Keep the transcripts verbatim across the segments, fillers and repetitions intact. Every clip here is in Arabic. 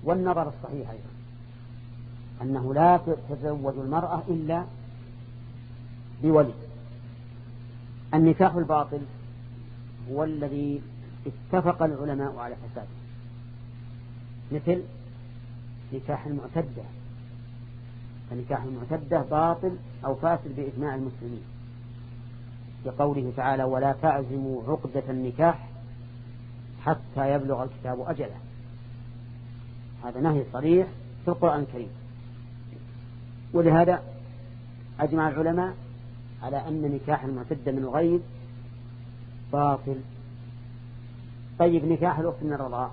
والنظر الصحيح أيضا أنه لا تتزوج المرأة إلا بولي. النكاح الباطل هو الذي اتفق العلماء على فساده، مثل نكاح المعتدة، فنكاح المعتدة باطل أو فاسد بإجماع المسلمين، بقوله تعالى ولا تعزموا عقدة النكاح حتى يبلغ الكتاب أجله. هذا نهي صريح في القرآن الكريم، ولهذا أجمع العلماء على أن نكاح المعتدة من الغيب باطل. طيب نكاح الأخت من الرضاع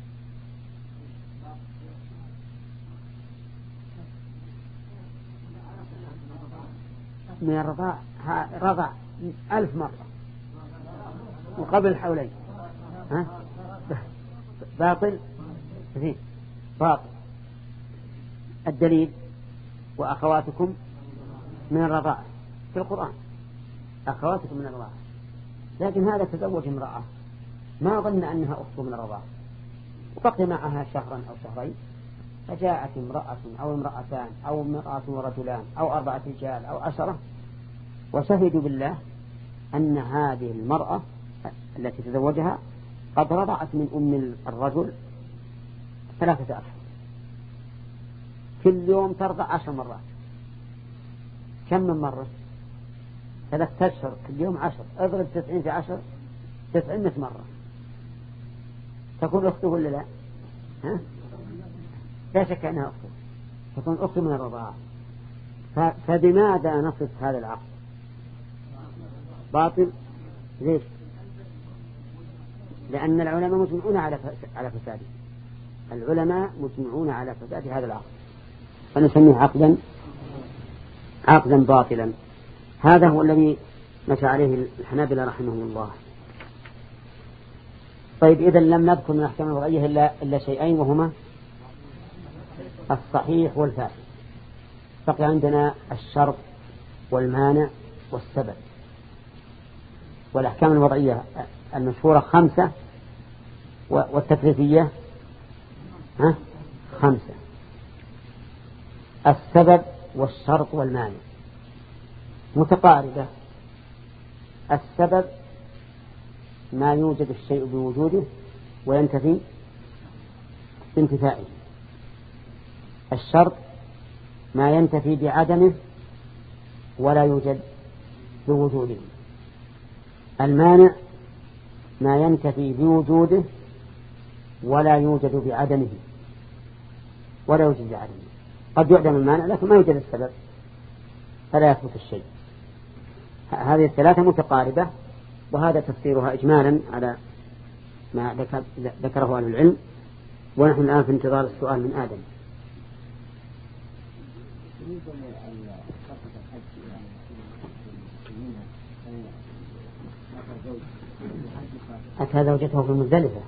من الرضاع رضع ألف مرة وقبل الحولين، ها باطل فيه باطل. الدليل وأخواتكم من الرضاعة في القرآن، أخواتكم من الرضاعة، لكن هذا تزوج امرأة ما ظن أنها أخته من الرضاعة وبقي معها شهرا أو شهرين، فجاءت امرأة أو امرأتان أو امرأة ورجلان أو أربعة رجال أو عشرة وشهدوا بالله أن هذه المرأة التي تزوجها قد رضعت من أم الرجل ثلاثة أشهر، كل يوم ترضع عشر مرات. كم من مرة؟ ثلاثة أشهر كل يوم عشر، اضرب تسعين في عشر تسعين مرة، تكون أخته ولا لا؟ ها؟ لا شك أنها أخته، تكون أخته من الرضاعة. فبماذا نصف هذا العقد؟ باطل. ليش؟ لأن العلماء مجمعون على على فساده، العلماء مجمعون على فساد هذا العقد، فنسميه عقدا عقدا باطلا. هذا هو الذي مشى عليه الحنابلة رحمهم الله. طيب إذا لم نذكر من الأحكام الوضعية إلا إلا شيئين، وهما الصحيح والفاسد. بقي عندنا الشرط والمانع والسبب. والأحكام الوضعية المشهورة خمسة، والتكليفية ها خمسة: السبب والشرط والمانع متقاربة. السبب ما يوجد الشيء بوجوده وينتفي بانتفائه. الشرط ما ينتفي بعدمه ولا يوجد بوجوده. المانع ما ينتفي بوجوده ولا يوجد بعدمه ولا يوجد بعدمه. قد يعدم المانع لكن ما يوجد السبب فلا يثبت الشيء. هذه الثلاثة متقاربة، وهذا تفسيرها إجمالا على ما ذكره أهل العلم. ونحن الآن في انتظار السؤال من آدم. أتى زوجته في مزدلفة.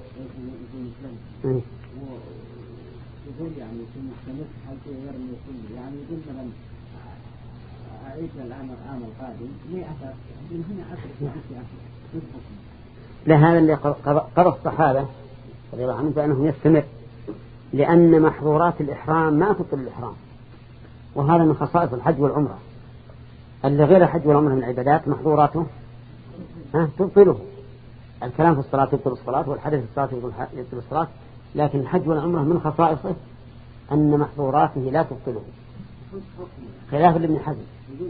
يقول يعني في مستمر حتى يرمي كله، يعني يقول مثلا أعيش العام العام القادم مئة من هنا أشهر في أشهر. لا، هذا اللي قضى الصحابة رضي الله عنهم فإنه يستمر، لأن محظورات الإحرام ما تبطل الإحرام، وهذا من خصائص الحج والعمرة. اللي غير الحج والعمرة من العبادات محظوراته ها تبطله. الكلام في الصلاة يبطل الصلاة، والحدث في الصلاة يبطل الصلاة، لكن الحج والعمرة من خصائصه أن محظوراته لا تبطله، خلاف لابن حزم.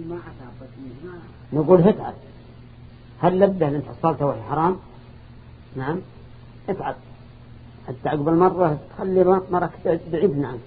نقول افعل، هل لبه أن حصلته وهي حرام؟ نعم افعل، حتى عقب المرة تخلي مرك بعيد عنه.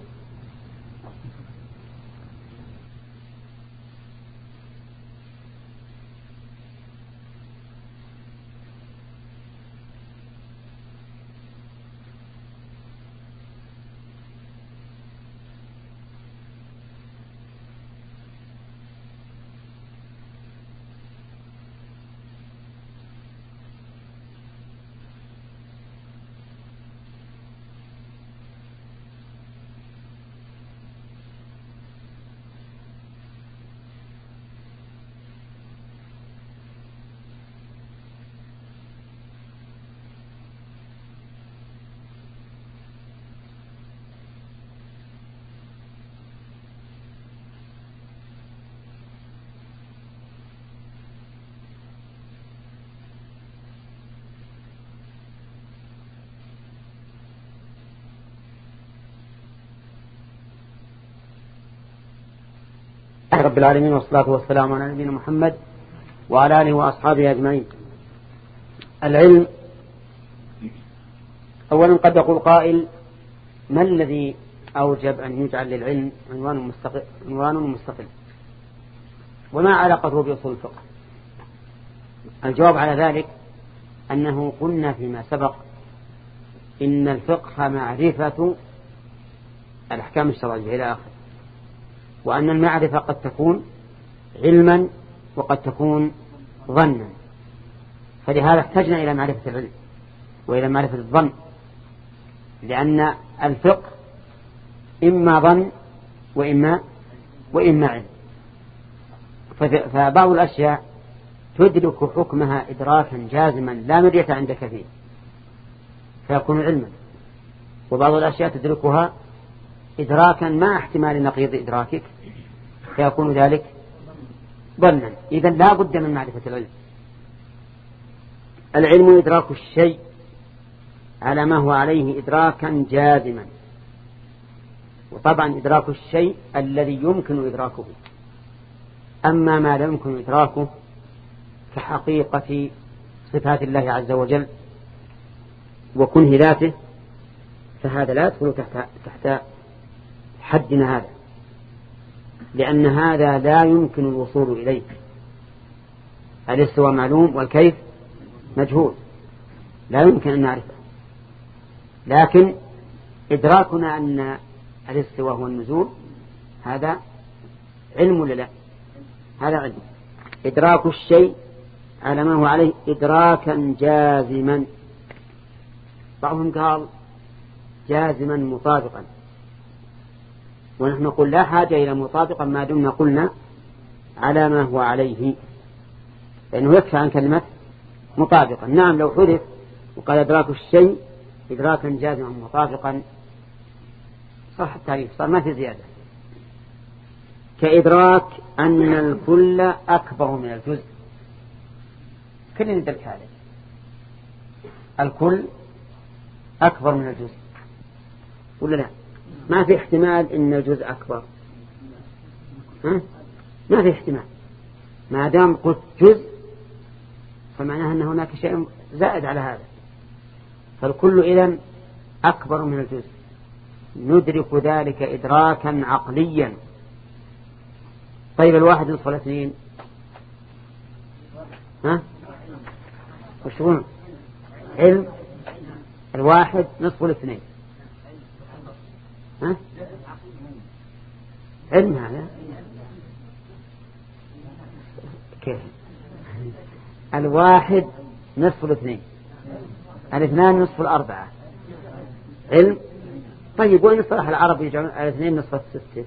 رب العالمين والصلاة والسلام على نبينا محمد وعلى آله وأصحابه أجمعين. العلم، أولا قد يقول قائل: ما الذي أوجب أن يجعل للعلم عنوان مستقل, عنوان مستقل؟ وما علاقته بأصول الفقه؟ الجواب على ذلك أنه قلنا فيما سبق إن الفقه معرفة الأحكام الشرعية إلى آخر، وأن المعرفة قد تكون علما وقد تكون ظنا، فلهذا احتجنا إلى معرفة العلم وإلى معرفة الظن، لأن الفقه إما ظن وإما وإما علم. فبعض الأشياء تدرك حكمها إدراكا جازما لا مرية عندك فيه فيكون علما، وبعض الأشياء تدركها إدراكا مع احتمال نقيض إدراكك فيكون ذلك ظنا. إذن لا بد من معرفة العلم. العلم إدراك الشيء على ما هو عليه إدراكا جازما، وطبعا إدراك الشيء الذي يمكن إدراكه، أما ما لا يمكن إدراكه كحقيقة صفات الله عز وجل وكنه ذاته فهذا لا يدخل تحت, تحت حدنا هذا، لأن هذا لا يمكن الوصول إليه. الاستواء معلوم والكيف مجهول، لا يمكن أن نعرفه، لكن إدراكنا أن الاستواء هو النزول هذا علم ولا لا؟ هذا علم. إدراك الشيء على ما هو عليه إدراكا جازما، بعضهم قال جازما مطابقا، ونحن نقول لا حاجة إلى مطابقا ما دمنا قلنا على ما هو عليه، لأنه يكفى عن كلمة مطابقا. نعم لو حدث وقال إدراك الشيء إدراكا جازما مطابقا صح التعريف، صار ما في زيادة. كإدراك أن الكل أكبر من الجزء، كل ندرك هذا، الكل أكبر من الجزء ولا لا؟ ما في احتمال إن الجزء أكبر، ها؟ ما في احتمال. ما دام قلت جزء فمعناه أن هناك شيء زائد على هذا، فالكل إذن أكبر من الجزء، ندرك ذلك إدراكا عقليا. طيب الواحد نصف الاثنين، ها؟ وشون علم الواحد نصف الاثنين، ها؟ علم هذا كيف؟ الواحد نصف الاثنين، الاثنان نصف الأربعة، علم. طيب وين الصلاح العربي يجعلون الاثنين نصف الستة؟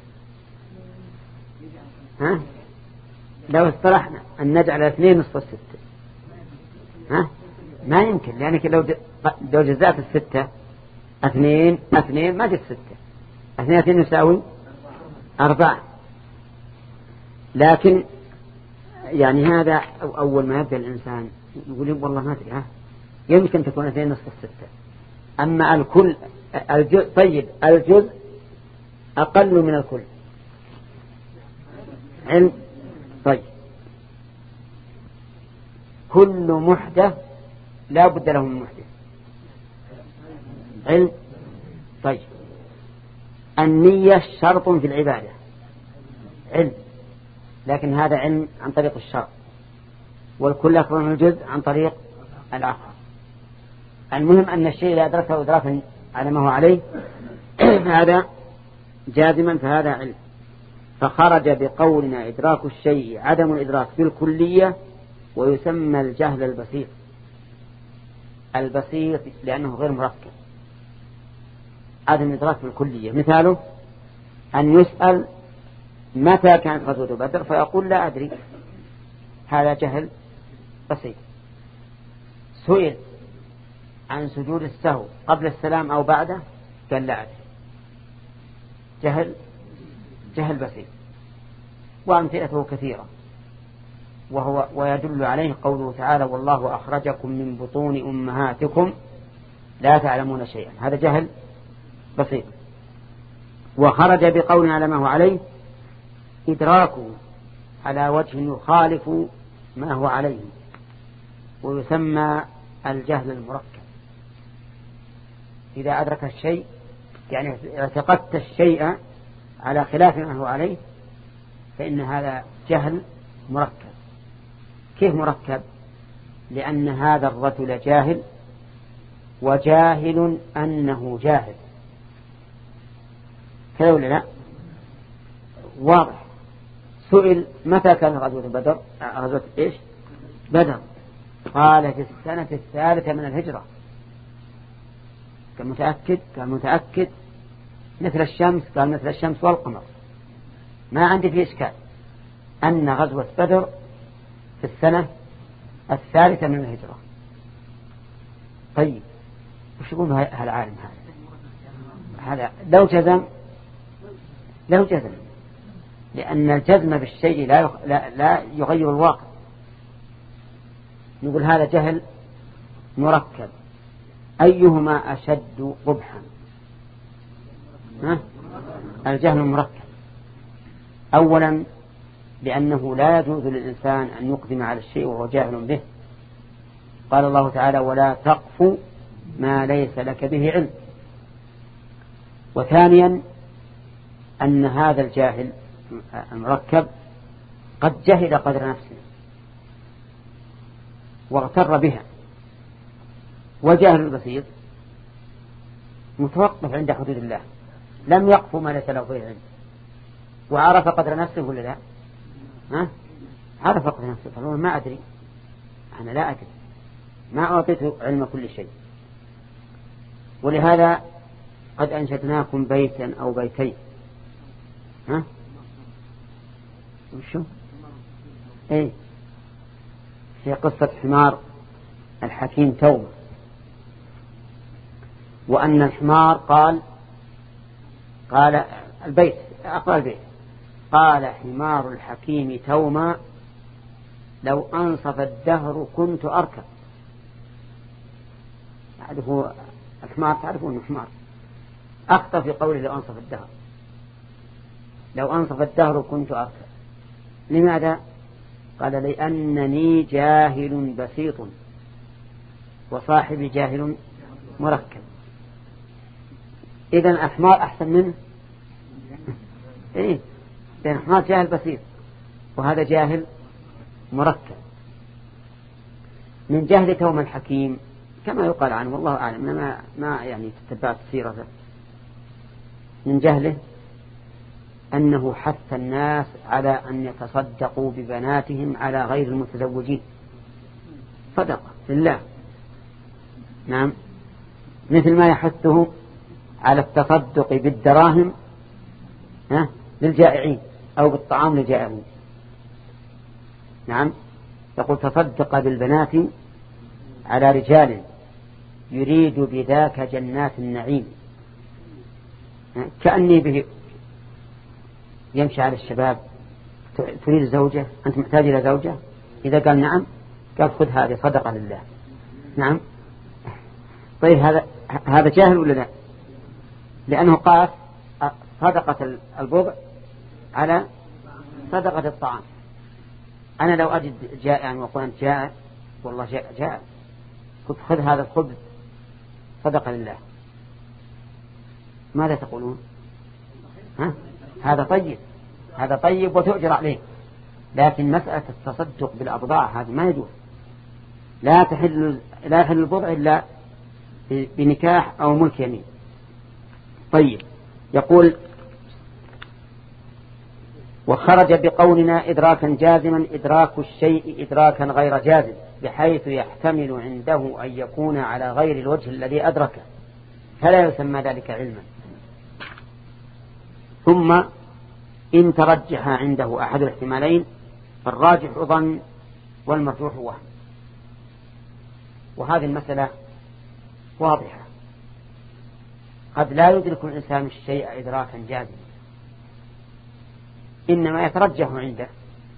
ها؟ لو اصطلحنا أن نجعل الاثنين نصف الستة، ها؟ ما يمكن، لأنك لو لو جزأت الستة اثنين اثنين ما جت ستة، اثنين اثنين يساوي أربعة. لكن يعني هذا أول ما يبدأ الإنسان يقول والله ما أدري، ها يمكن تكون اثنين نصف الستة. أما الكل الجزء، طيب الجزء أقل من الكل علم. طيب كل محدث لا بد له من محدث علم. طيب النية شرط في العبادة علم، لكن هذا علم عن طريق الشرط، والكل أكبر من الجزء عن طريق الآخر. المهم أن الشيء لا أدركه إدراكا على ما هو عليه هذا جازما فهذا علم. فخرج بقولنا إدراك الشيء عدم الإدراك بالكلية، ويسمى الجهل البسيط. البسيط لأنه غير مركب، عدم الإدراك بالكلية. مثاله أن يسأل متى كانت غزوة بدر فيقول لا أدري، هذا جهل بسيط. سئل عن سجود السهو قبل السلام أو بعده قال لا أدري، جهل جهل بسيط. وأمثلته كثيرة، وهو ويدل عليه قوله تعالى والله أخرجكم من بطون أمهاتكم لا تعلمون شيئا، هذا جهل بسيط. وخرج بقولنا على ما هو عليه إدراكه على وجه يخالف ما هو عليه، ويسمى الجهل المركب. إذا أدرك الشيء يعني اعتقدت الشيء على خلاف ما هو عليه فإن هذا جهل مركب. كيف مركب؟ لأن هذا الرجل جاهل وجاهل أنه جاهل، كذا ولا لا؟ واضح. سئل متى كان غزوة بدر؟ غزوة إيش؟ بدر. قال في السنة الثالثة من الهجرة. كان متأكد؟ كان متأكد مثل الشمس، قال مثل الشمس والقمر، ما عندي فيه إشكال أن غزوة بدر في السنة الثالثة من الهجرة. طيب وش يقول هالعالم هذا؟ هذا لو جزم لو جزم لأن الجزم بالشيء لا لا, لا يغير الواقع. نقول هذا جهل مركب. أيهما أشد قبحا؟ الجهل المركب. أولا لأنه لا يجوز للإنسان أن يقدم على الشيء وهو جاهل به. قال الله تعالى ولا تقف ما ليس لك به علم. وثانيا أن هذا الجاهل المركب قد جهل قدر نفسه واغتر بها. والجاهل البسيط متوقف عند حدود الله، لم يقف ما ليس له به علم، وعرف قدر نفسه ولا لا؟ ها؟ عرف قدر نفسه، فهو ما أدري، أنا لا أدري، ما أعطيت علم كل شيء. ولهذا قد أنشدناكم بيتا أو بيتين. ها؟ وشو؟ إيه؟ في قصة حمار الحكيم توما، وأن الحمار قال قال البيت أقرأ البيت قال حمار الحكيم توما لو أنصف الدهر كنت أركب. تعرفوا الحمار، تعرفوا أنه حمار، أخطأ في قوله لو أنصف الدهر، لو أنصف الدهر كنت أركب. لماذا؟ قال لأنني جاهل بسيط وصاحبي جاهل مركب. إذن الحمار أحسن منه. إيه؟ لأن الحمار جاهل بسيط وهذا جاهل مركب. من جهل توما الحكيم كما يقال عنه والله أعلم، ما ما يعني تتبعت سيرته، من جهله أنه حث الناس على أن يتصدقوا ببناتهم على غير المتزوجين صدقة لله. نعم، مثل ما يحثه على التصدق بالدراهم للجائعين أو بالطعام للجائعين. نعم، يقول تصدق بالبنات على رجال يريد بذاك جنات النعيم. كأني به يمشي على الشباب، تريد زوجة، أنت محتاج إلى زوجة؟ إذا قال نعم قال خذ هذه صدقة لله. نعم. طيب هذا هذا جاهل ولا لا؟ لأنه قاس صدقة البضع على صدقة الطعام. أنا لو أجد جائعا وأقول أنت جائع، والله جائع جائع، قلت خذ هذا الخبز صدقة لله، ماذا تقولون؟ ها؟ هذا طيب، هذا طيب وتؤجر عليه. لكن مسألة التصدق بالأبضاع هذا ما يجوز، لا تحل لا يحل البضع إلا بنكاح أو ملك يمين. طيب، يقول وخرج بقولنا إدراكا جازما إدراك الشيء إدراكا غير جازم، بحيث يحتمل عنده أن يكون على غير الوجه الذي أدركه، فلا يسمى ذلك علما. ثم إن ترجح عنده أحد الاحتمالين فالراجح ظن والمرجوح وهم. وهذه المسألة واضحة، قد لا يدرك الإنسان الشيء إدراكا جازما، إنما يترجح عنده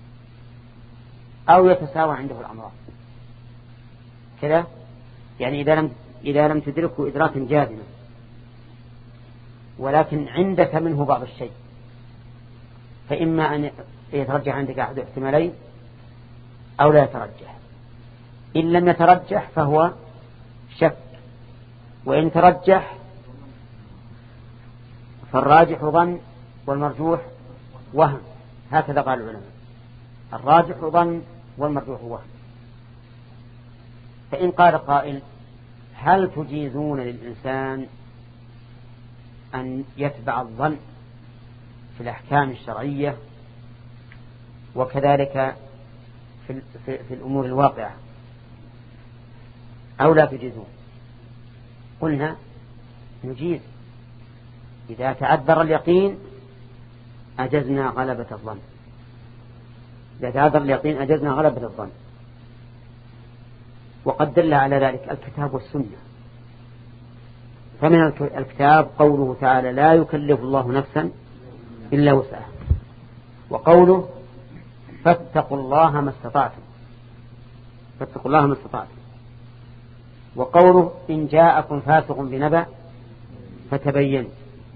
أو يتساوى عنده الأمران كذا. يعني إذا لم إذا لم تدركه إدراكا جازما ولكن عندك منه بعض الشيء، فإما أن يترجح عندك أحد احتمالين أو لا يترجح. إن لم يترجح فهو شك، وإن ترجح فالراجح ظن والمرجوح وهم. هكذا قال العلماء، الراجح ظن والمرجوح وهم. فإن قال قائل هل تجيزون للإنسان أن يتبع الظن في الأحكام الشرعية وكذلك في, في, في الأمور الواقعة أو لا تجيزون؟ قلنا نجيز. إذا تعذر اليقين أجزنا غلبة الظن، إذا تعذر اليقين أجزنا غلبة الظن. وقد دل على ذلك الكتاب والسنة. فمن الكتاب قوله تعالى لا يكلف الله نفسا إلا وسعها، وقوله فاتقوا الله ما استطعتم، فاتقوا الله ما استطعتم، وقوله إن جاءكم فاسق بنبأ فتبينوا،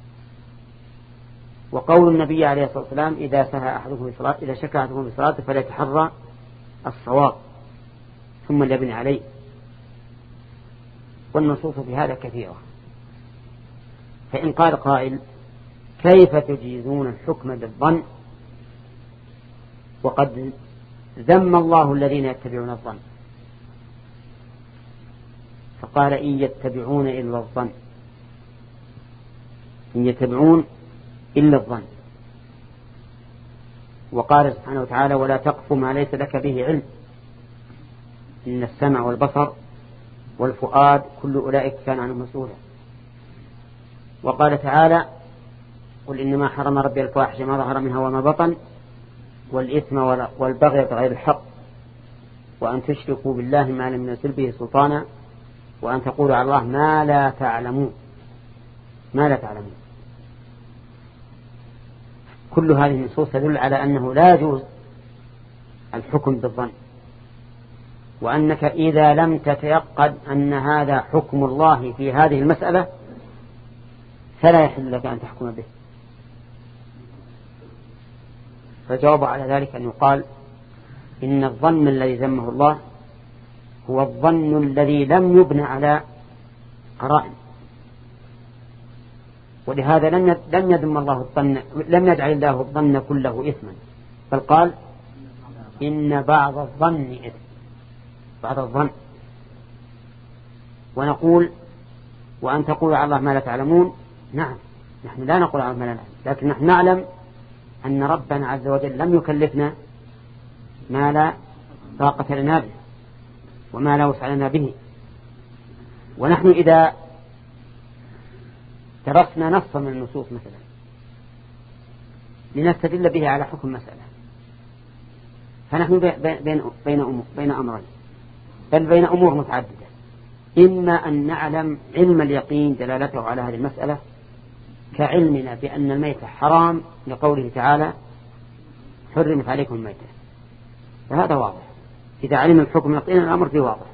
وقول النبي عليه الصلاة والسلام إذا سهى أحدكم بصلاة إذا شك أحدكم بصلاة فليتحرى الصواب ثم ليبني عليه. والنصوص في هذا كثيرة. فإن قال قائل كيف تجيزون الحكم بالظن وقد ذم الله الذين يتبعون الظن؟ فقال إن يتبعون إلا الظن، إن يتبعون إلا الظن. وقال سبحانه وتعالى ولا تقف ما ليس لك به علم إن السمع والبصر والفؤاد كل أولئك كان عنه مسؤولا. وقال تعالى قل إنما حرم ربي الفواحش ما ظهر منها وما بطن والإثم والبغي بغير الحق وأن تشركوا بالله ما لم ينزل به سلطانا وأن تقولوا على الله ما لا تعلمون، ما لا تعلمون. كل هذه النصوص تدل على أنه لا يجوز الحكم بالظن، وأنك إذا لم تتيقن أن هذا حكم الله في هذه المسألة فلا يحل لك أن تحكم به. فجواب على ذلك أن يقال إن الظن الذي ذمه الله هو الظن الذي لم يبنى على قرائن، ولهذا لم يذم الله الظن، لم يجعل الله الظن كله إثما، بل قال إن بعض الظن إثم، بعض الظن. ونقول وأن تقولوا على الله ما لا تعلمون، نعم نحن لا نقول على الله ما لا نعلم، لكن نحن نعلم أن ربنا عز وجل لم يكلفنا ما لا طاقة لنا به وما لا وسع لنا به. ونحن إذا درسنا نصا من النصوص مثلا لنستدل به على حكم مسألة، فنحن بين بين بين أمرين، بل بين أمور متعددة. إما أن نعلم علم اليقين دلالته على هذه المسألة كعلمنا بأن الميتة حرام لقوله تعالى حرمت عليكم الميتة، فهذا واضح. إذا علم الحكم يقينا الأمر فيه واضح.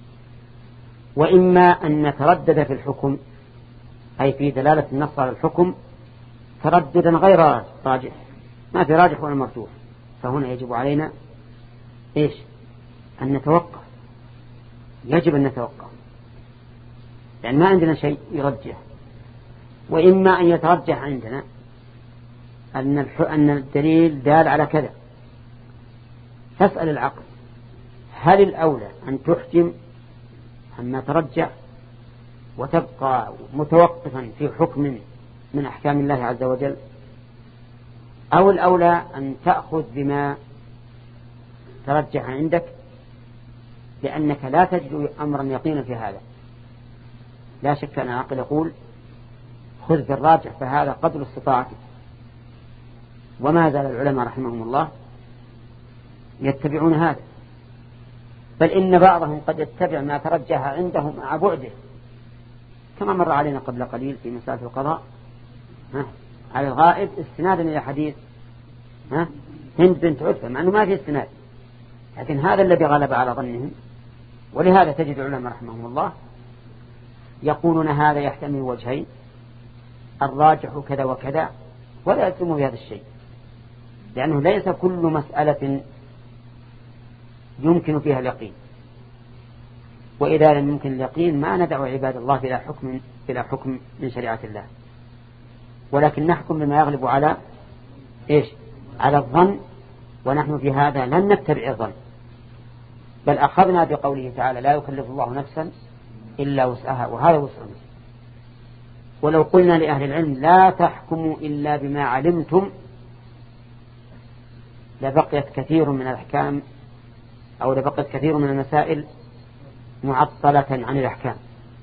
وإما أن نتردد في الحكم أي في دلالة النص على الحكم ترددا غير راجح، ما في راجح ولا مرجوح، فهنا يجب علينا إيش؟ أن نتوقف، يجب أن نتوقف، لأن ما عندنا شيء يرجح. وإما أن يترجح عندنا أن أن الدليل دال على كذا، فاسأل العقل هل الأولى أن تحكم عما ترجح وتبقى متوقفا في حكم من أحكام الله عز وجل، أو الأولى أن تأخذ بما ترجح عندك، لأنك لا تجد أمرا يقينا في هذا. لا شك أن العقل يقول خذ بالراجح فهذا قدر استطاعتك. وما زال العلماء رحمهم الله يتبعون هذا، بل إن بعضهم قد يتبع ما ترجح عندهم مع بعده، كما مر علينا قبل قليل في مسألة القضاء ها على الغائب استنادا إلى حديث ها هند بنت عتبة، مع أنه ما في استناد، لكن هذا الذي غلب على ظنهم. ولهذا تجد العلماء رحمهم الله يقولون هذا يحتمل وجهين، الراجح كذا وكذا، ولا يلزموا بهذا الشيء، لأنه ليس كل مسألة يمكن فيها اليقين، وإذا لم يمكن اليقين ما ندعو عباد الله إلى حكم إلى حكم من شريعة الله، ولكن نحكم بما يغلب على إيش؟ على الظن. ونحن في هذا لن نتبع الظن، بل أخذنا بقوله تعالى لا يكلف الله نفسا إلا وسعها، وهذا وسعنا. ولو قلنا لأهل العلم لا تحكموا إلا بما علمتم لبقيت كثير من الأحكام أو لبقيت كثير من المسائل معطلة عن الأحكام.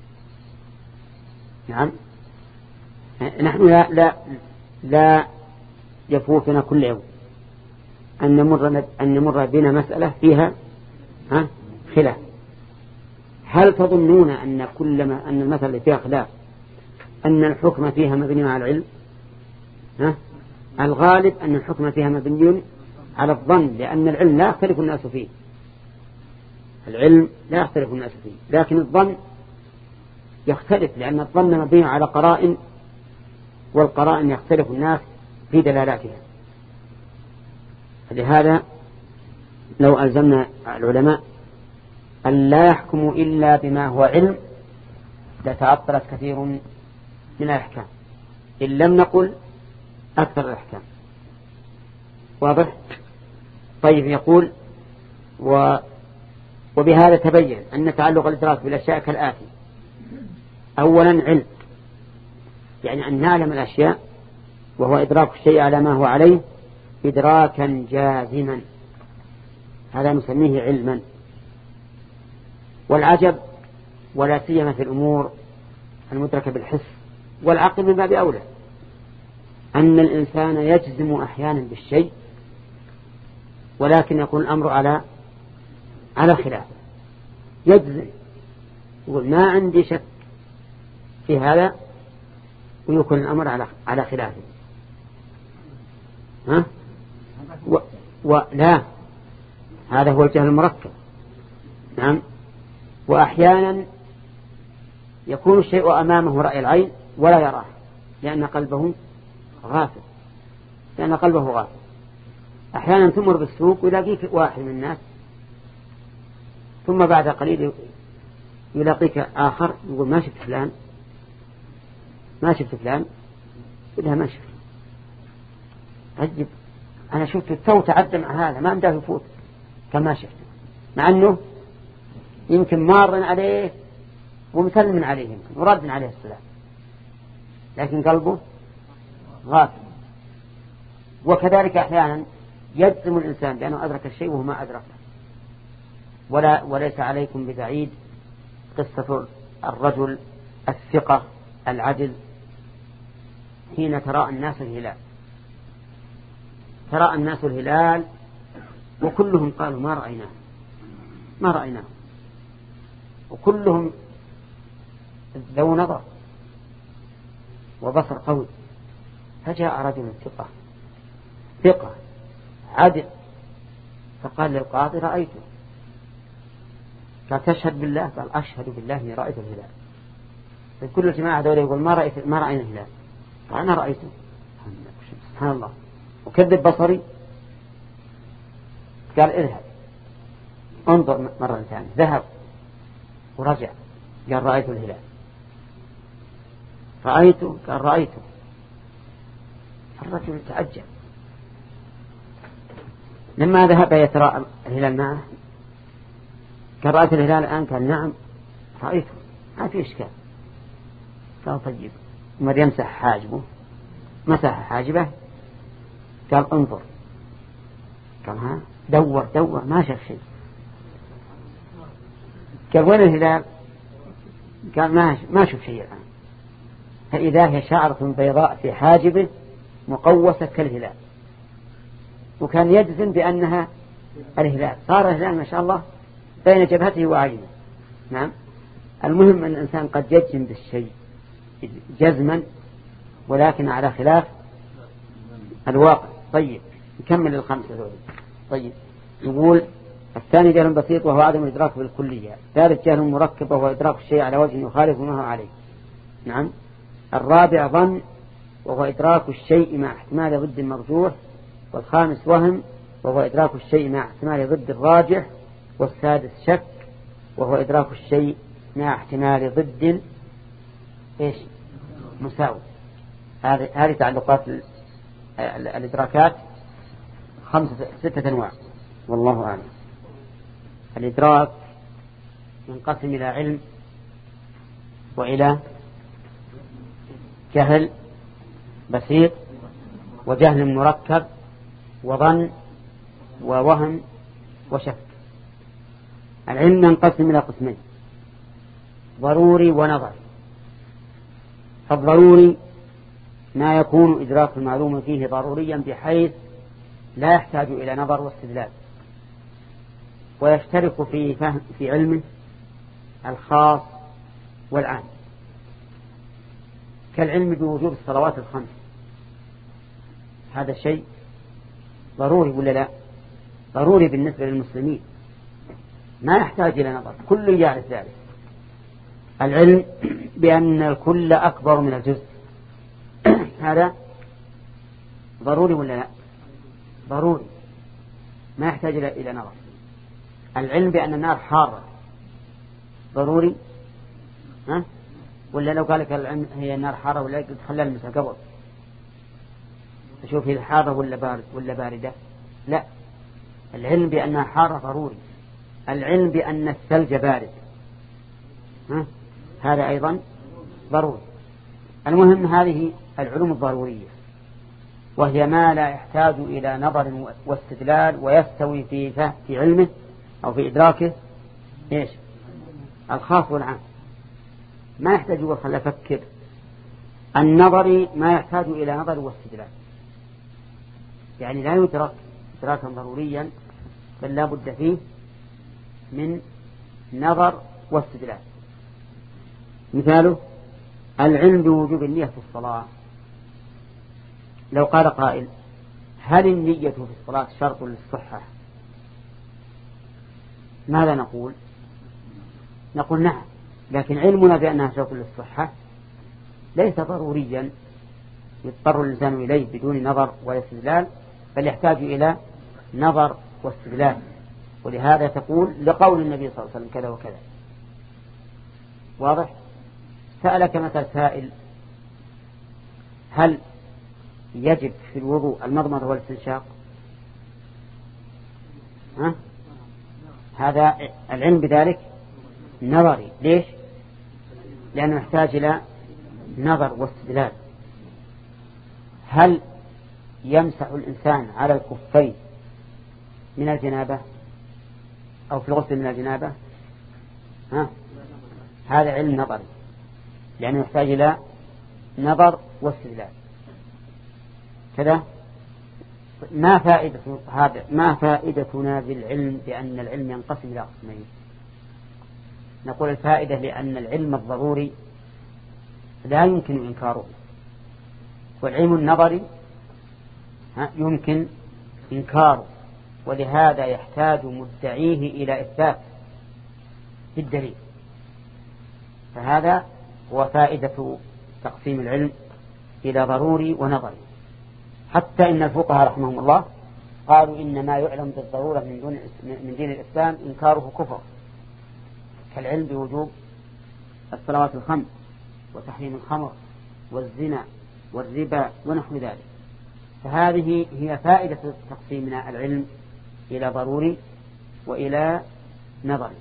نعم، نحن لا, لا, لا يفوتنا كل يوم أن نمر, أن نمر بنا مسألة فيها ها خلاف. هل تظنون أن كلما أن المسألة فيها خلاف أن الحكم فيها مبني على العلم؟ ها؟ الغالب أن الحكم فيها مبني على الظن، لأن العلم لا يختلف الناس فيه، العلم لا يختلف الناس فيه، لكن الظن يختلف، لأن الظن مبني على قرائن، والقرائن يختلف الناس في دلالاتها. لهذا لو ألزمنا العلماء أن لا يحكموا إلا بما هو علم لتعطلت كثير من الأحكام، إن لم نقل أكثر الأحكام. واضح؟ طيب، يقول و وبهذا تبين أن تعلق الإدراك بالأشياء كالآتي: أولا علم، يعني أن نعلم الأشياء وهو إدراك الشيء على ما هو عليه إدراكا جازما، هذا نسميه علما. والعجب ولا سيما في الأمور المدركة بالحس والعقل من باب أولى أن الإنسان يجزم أحيانا بالشيء ولكن يكون الأمر على على خلافه، يجزم يقول ما عندي شك في هذا ويكون الأمر على على خلافه. ها؟ و... ولا هذا هو الجهل المركب. نعم. وأحيانا يكون الشيء أمامه رأي العين ولا يراه لأن قلبه غافل، لأن قلبه غافل. أحيانا تمر بالسوق ويلاقيك واحد من الناس، ثم بعد قليل يلاقيك آخر يقول ما شفت فلان، ما شفت فلان، إلا ما شفت. عجب، أنا شفت التو تعدى مع هذا ما عنده يفوت كما شفت، مع أنه يمكن مار عليه ومسلم عليه يمكن ورد عليه السلام، لكن قلبه غافل. وكذلك أحيانا يجزم الإنسان بأنه أدرك الشيء وهو ما أدركه. ولا وليس عليكم ببعيد قصة الرجل الثقة العدل حين تراءى الناس الهلال، تراءى الناس الهلال وكلهم قالوا ما رأيناه ما رأيناه وكلهم ذو نظر وبصر قوي. فجاء رجل ثقة ثقة عدل فقال للقاضي رأيته. قال تشهد بالله؟ قال أشهد بالله إني رأيت الهلال. كل الجماعة دولة يقول ما رأيت ما رأينا الهلال، قال أنا رأيته. سبحان الله. وكذب بصري. قال اذهب انظر مرة ثانية. ذهب ورجع قال رأيت الهلال. رأيته؟ قال رأيته. الرجل تعجب. لما ذهب يتراءى الهلال معه قال رأيت الهلال الآن؟ قال نعم رأيته، ما في إشكال. قال طيب. مر يمسح حاجبه، مسح حاجبه، قال انظر. قال ها؟ دور دور ما شاف شيء. قال وين الهلال؟ قال ما ما شوف شيء الآن. فإذا هي شعرة بيضاء في حاجبه مقوسة كالهلال، وكان يجزم بأنها الهلال. صار الهلال ما شاء الله بين جبهته وعينه. نعم. المهم أن الإنسان قد يجزم بالشيء جزما ولكن على خلاف الواقع. طيب نكمل الخمسة دول. طيب يقول الثاني جهل بسيط وهو عدم الإدراك بالكلية. ثالث جهل مركب وهو إدراك الشيء على وجه يخالف ما هو عليه. نعم. الرابع ظن وهو إدراك الشيء مع احتمال ضد مرجوح والخامس وهم وهو إدراك الشيء مع احتمال ضد الراجح، والسادس شك وهو إدراك الشيء مع احتمال ضد إيش مساوي. هذه تعلقات الإدراكات خمسة ستة أنواع والله أعلم. الإدراك ينقسم إلى علم وإلى جهل بسيط وجهل مركب وظن ووهم وشك. العلم ينقسم إلى قسمين: ضروري ونظري. فالضروري ما يكون إدراك المعلوم فيه ضروريا بحيث لا يحتاج إلى نظر واستدلال، ويشترك في فهم في علمه الخاص والعام، كالعلم بوجوب الصلوات الخمس. هذا شيء ضروري ولا لا؟ ضروري بالنسبة للمسلمين، ما يحتاج إلى نظر، كل يعرف ذلك. العلم بأن الكل أكبر من الجزء هذا ضروري ولا لا؟ ضروري، ما يحتاج إلى نظر. العلم بأن النار حارة ضروري، ها؟ ولا لو قال لك العلم هي النار حارة ولا تخلى المسا قبل أشوف هي حارة ولا بارد ولا باردة؟ لا، العلم بأنها حارة ضروري. العلم بأن الثلج بارد، ها؟ هذا أيضا ضروري. المهم هذه العلوم الضرورية، وهي ما لا يحتاج إلى نظر واستدلال، ويستوي في في علمه أو في إدراكه إيش الخاص والعام، ما يحتاج وخلى فكر. النظري ما يحتاج إلى نظر واستدلال، يعني لا يدرك إدراكا ضروريا، بل لا بد فيه من نظر واستدلال. مثاله العلم بوجوب النية في الصلاة. لو قال قائل: هل النية في الصلاة شرط للصحة؟ ماذا نقول؟ نقول نعم، لكن علمنا بأنها شرط للصحة ليس ضروريا يضطر الإنسان إليه بدون نظر ولا استدلال، بل يحتاج إلى نظر واستدلال. ولهذا تقول لقول النبي صلى الله عليه وسلم كذا وكذا. واضح؟ سألك مثل سائل: هل يجب في الوضوء المضمضة والاستنشاق؟ ها؟ هذا العلم بذلك نظري. ليش؟ لأنه يحتاج إلى نظر واستدلال. هل يمسح الإنسان على الكفين من الجنابة أو في الغسل من الجنابة؟ ها؟ هذا علم نظري، لأنه يحتاج إلى نظر واستدلال. كذا ما فائدة هذا ما فائدتنا بالعلم بأن العلم ينقسم إلى قسمين؟ نقول الفائدة لأن العلم الضروري لا يمكن إنكاره، والعلم النظري يمكن إنكاره، ولهذا يحتاج مدعيه إلى إثبات بالدليل. فهذا هو فائدة تقسيم العلم إلى ضروري ونظري. حتى إن الفقهاء رحمهم الله قالوا إن ما يعلم بالضرورة من دون من دين الإسلام إنكاره كفر، كالعلم بوجوب الصلوات الخمس وتحريم الخمر والزنا والربا ونحو ذلك. فهذه هي فائدة تقسيمنا العلم إلى ضروري وإلى نظري.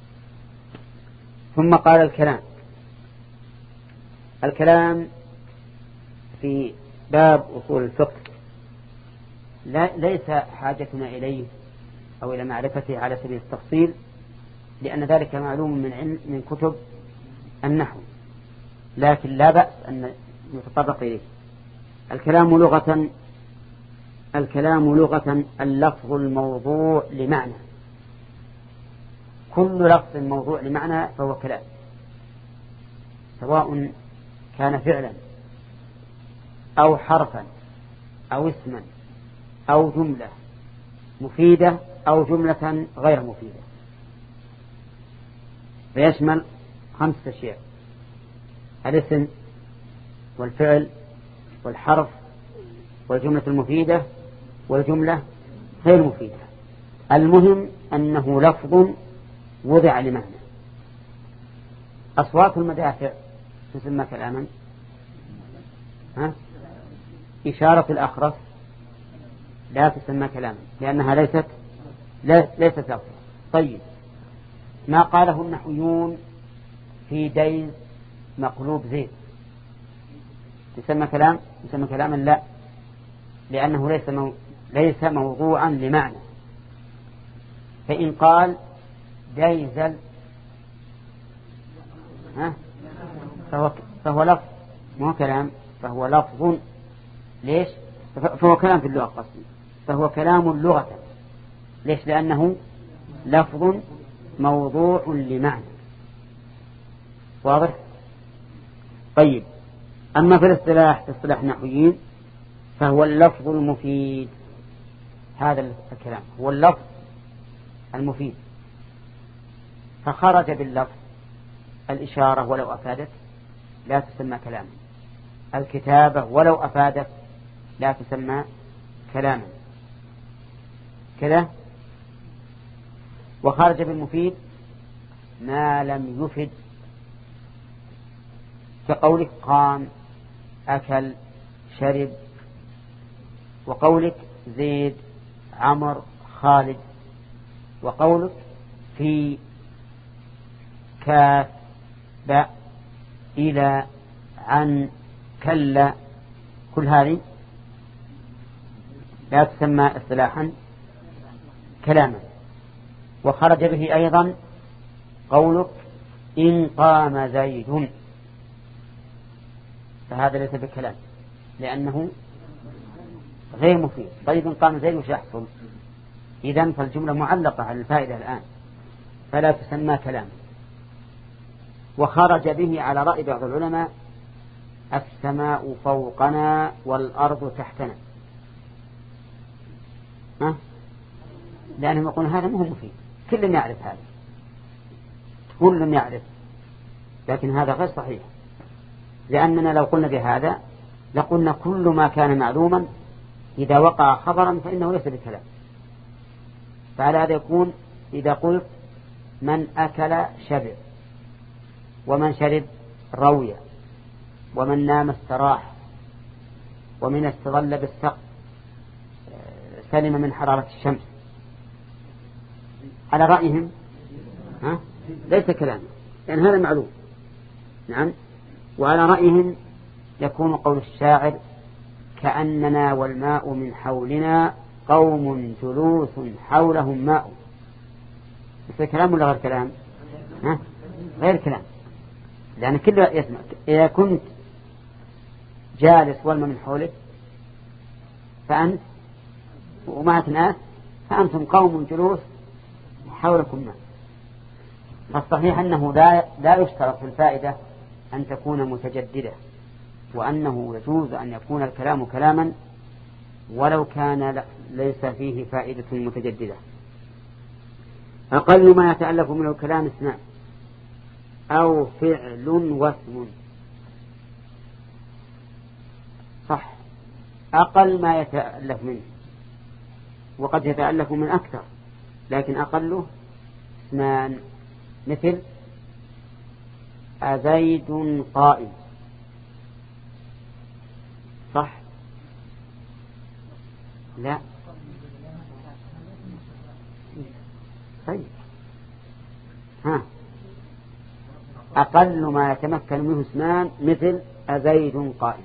ثم قال الكلام. الكلام في باب أصول الفقه لا ليس حاجتنا إليه أو إلى معرفته على سبيل التفصيل، لأن ذلك معلوم من علم من كتب النحو، لكن لا بأس أن نتطرق إليه. الكلام لغة الكلام لغة اللفظ الموضوع لمعنى. كل لفظ موضوع لمعنى فهو كلام، سواء كان فعلا أو حرفا أو اسما أو جملة مفيدة أو جملة غير مفيدة. فيشمل خمسة أشياء: الاسم والفعل والحرف والجملة المفيدة والجملة غير مفيدة. المهم أنه لفظ وضع لمعنى. أصوات المدافع تسمى كلاما؟ ها؟ إشارة الأخرس لا تسمى كلاما لأنها ليست لا ليست لفظا. طيب ما قاله النحويون في ديز مقلوب زيد تسمى كلام؟ تسمى كلاما؟ لا، لأنه ليس مو... ليس موضوعا لمعنى. فإن قال ديزل ها فهو فهو لفظ مو كلام، فهو لفظ. ليش؟ فهو كلام في اللغة قصدي، فهو كلام لغة. ليش؟ لأنه لفظ موضوع لمعنى. واضح؟ طيب أما في الاصطلاح في اصطلاح النحويين فهو اللفظ المفيد. هذا الكلام هو اللفظ المفيد، فخرج باللفظ. الإشارة ولو أفادت لا تسمى كلاما، الكتابة ولو أفادت لا تسمى كلاما كذا. وخرج بالمفيد ما لم يفد، كقولك قام، أكل، شرب، وقولك زيد، عمر، خالد، وقولك في، كاف، باء، إلى، عن، كلا، كل هذه لا تسمى اصطلاحا كلاما. وخرج به أيضا قولك إن قام زيد، فهذا ليس بكلام لأنه غير مفيد. طيب إن قام زيد وش يحصل؟ إذن فالجملة معلقة على الفائدة الآن فلا تسمى كلام. وخرج به على رأي بعض العلماء السماء فوقنا والأرض تحتنا، ها؟ لأنهم يقولون هذا مهم مفيد، كل يعرف هذا، كل يعرف، لكن هذا غير صحيح. لأننا لو قلنا بهذا لقلنا كل ما كان معلوما إذا وقع خبرا فإنه ليس بكلام. فعلى هذا يكون إذا قلت من أكل شبع، ومن شرب روي، ومن نام استراح، ومن استظل بالسقف سلم من حرارة الشمس، على رأيهم ها؟ ليس كلام لأن يعني هذا معلوم. نعم. وعلى رأيهم يكون قول الشاعر كأننا والماء من حولنا قوم جلوس حولهم ماء، بس كلام ولا غير كلام؟ ها؟ غير كلام، لأن كله يسمع. إذا كنت جالس والماء من حولك فأنت ومعك ناس فأنتم قوم جلوس حولكم ماء. فالصحيح أنه لا لا يشترط في الفائدة أن تكون متجددة، وأنه يجوز أن يكون الكلام كلاما ولو كان ليس فيه فائدة متجددة. أقل ما يتألف منه الكلام اثنان أو فعل واسم. صح، أقل ما يتألف منه، وقد يتألف من أكثر، لكن أقله اثنان، مثل أزيد قائم. صح؟ لا. طيب ها، أقل ما يتمكن منه اثنان مثل أزيد قائم.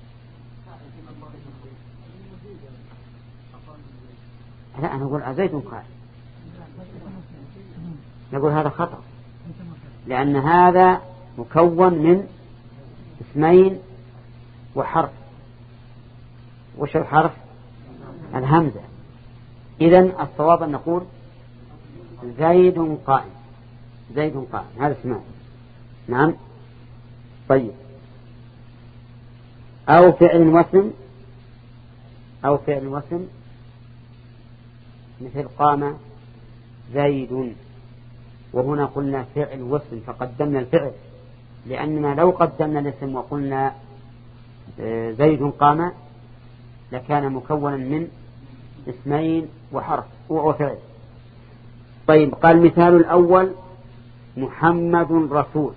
لا، أنا أقول أزيد قائم، نقول هذا خطأ، لأن هذا مكون من اسمين وحرف. وش الحرف؟ الهمزة. إذن الصواب أن نقول زيد قائم، زيد قائم، هذا اسمه. نعم. طيب أو فعل واسم، أو فعل واسم مثل قام زيد، وهنا قلنا فعل واسم فقدمنا الفعل، لأننا لو قدمنا الاسم وقلنا زيد قام لكان مكونا من اسمين وحرف وفعل. طيب قال المثال الأول محمد رسول.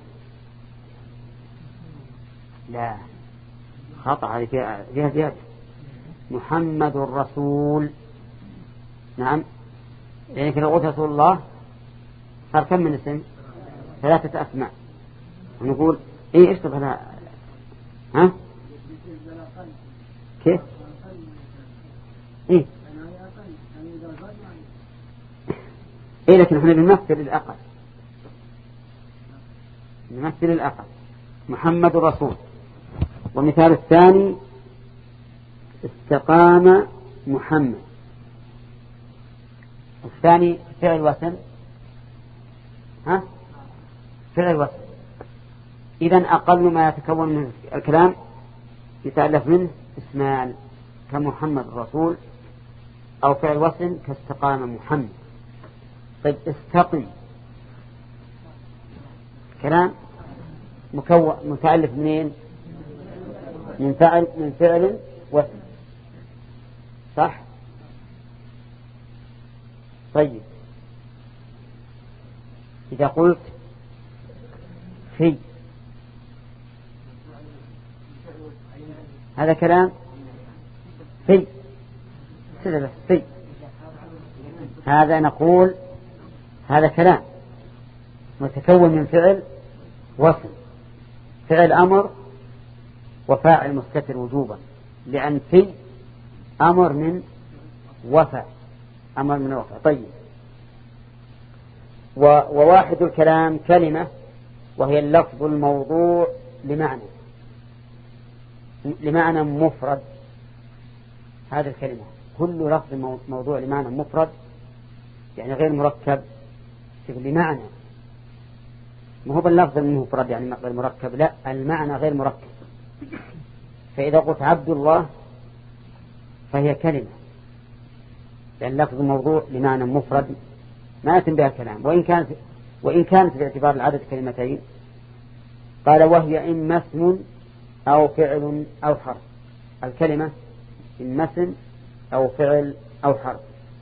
لا خطأ، هذه فيها فيها زيادة. محمد رسول. نعم، يعني كده قلت رسول الله صار كم من اسم؟ ثلاثة أسماء. ونقول إيه إيش تبغى؟ ها كيف؟ إيه إيه لكن إحنا بنمثل الأقل، نمثل الأقل. محمد رسول. ومثال الثاني استقام محمد. الثاني فعل وسن. ها فعل وسن. إذن أقل ما يتكون من الكلام يتألف منه اسمان كمحمد الرسول، أو فعل وسن كاستقام محمد. طيب استقم كلام مكون متألف منين؟ من فعل من فعل وسن، صح؟ طيب إذا قلت في، هذا كلام في سلبة في، هذا نقول هذا كلام متكون من فعل وصل، فعل أمر وفاعل مستتر وجوبا، لأن في أمر من وفاء، أمر من وفاء. طيب وواحد الكلام كلمة، وهي اللفظ الموضوع لمعنى لمعنى مفرد. هذه الكلمة كل لفظ موضوع لمعنى مفرد، يعني غير مركب لمعنى، ما هو باللفظ المفرد يعني غير مركب، لا المعنى غير مركب. فإذا قلت عبد الله فهي كلمة، لأن لفظ موضوع لمعنى مفرد ما يتم بها الكلام، وإن كانت وإن كانت باعتبار العدد كلمتين. قال وهي إما اسم أو فعل أو حرف. الكلمة إما اسم أو فعل أو حرف،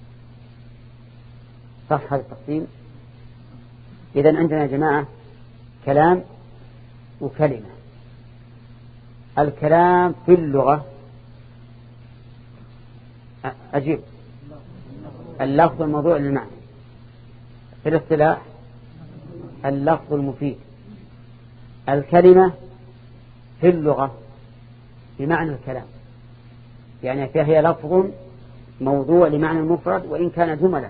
صح هذا التقسيم؟ إذن عندنا يا جماعة كلام وكلمة. الكلام في اللغة أجيب اللفظ الموضوع للمعنى، في الاصطلاح اللفظ المفيد. الكلمة في اللغة بمعنى الكلام، يعني فهي لفظ موضوع لمعنى المفرد وإن كان جملا.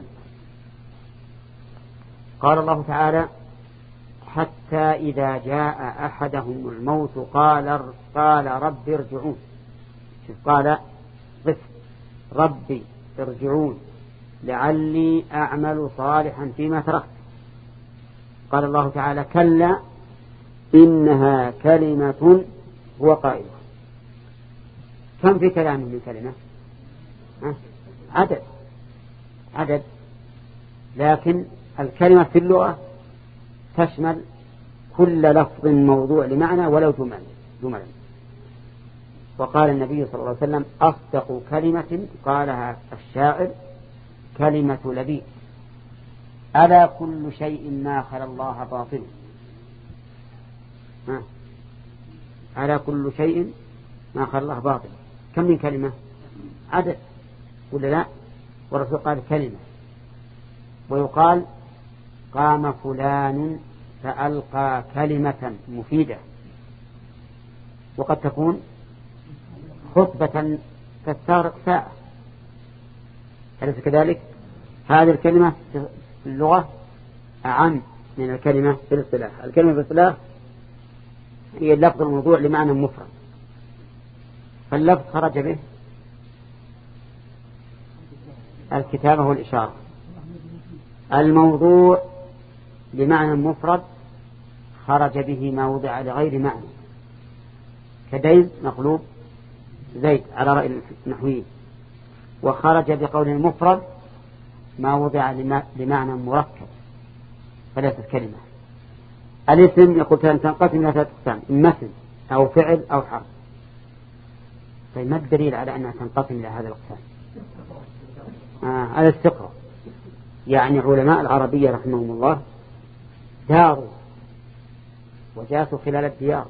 قال الله تعالى حتى إذا جاء أحدهم الموت قال قال رب ارجعون. شوف قال بس ربي ارجعون لعلي أعمل صالحا فيما تركت. قال الله تعالى كلا إنها كلمة هو قائلها. كم في كلام من كلمة؟ عدد عدد لكن الكلمة في اللغة تشمل كل لفظ موضوع لمعنى ولو جمل جملا. وقال النبي صلى الله عليه وسلم أصدق كلمة قالها الشاعر كلمة لبيب ألا كل شيء ما خلا الله باطل. ألا كل شيء ما خلا الله باطل. كم من كلمة؟ عدد ولا لا؟ والرسول قال كلمة. ويقال قام فلان فألقى كلمة مفيدة، وقد تكون خطبة تستغرق ساعة، أليس كذلك؟ هذه الكلمة في اللغة أعم من الكلمة في الاصطلاح. الكلمة في الاصطلاح هي اللفظ الموضوع لمعنى مفرد، فاللفظ خرج به الكتابة والإشارة. الموضوع لمعنى مفرد خرج به ما وضع لغير معنى، كدين مقلوب زيد على رأي النحويين. وخرج بقول المفرد ما وضع لمعنى مركب فليست كلمة. الاسم يقول أن تنقسم إلى ثلاث أقسام، إما اسم أو فعل أو حرف. طيب ما الدليل على أنها تنقسم إلى هذا الأقسام؟ آه الاستقراء. يعني علماء العربية رحمهم الله داروا وجاسوا خلال الديار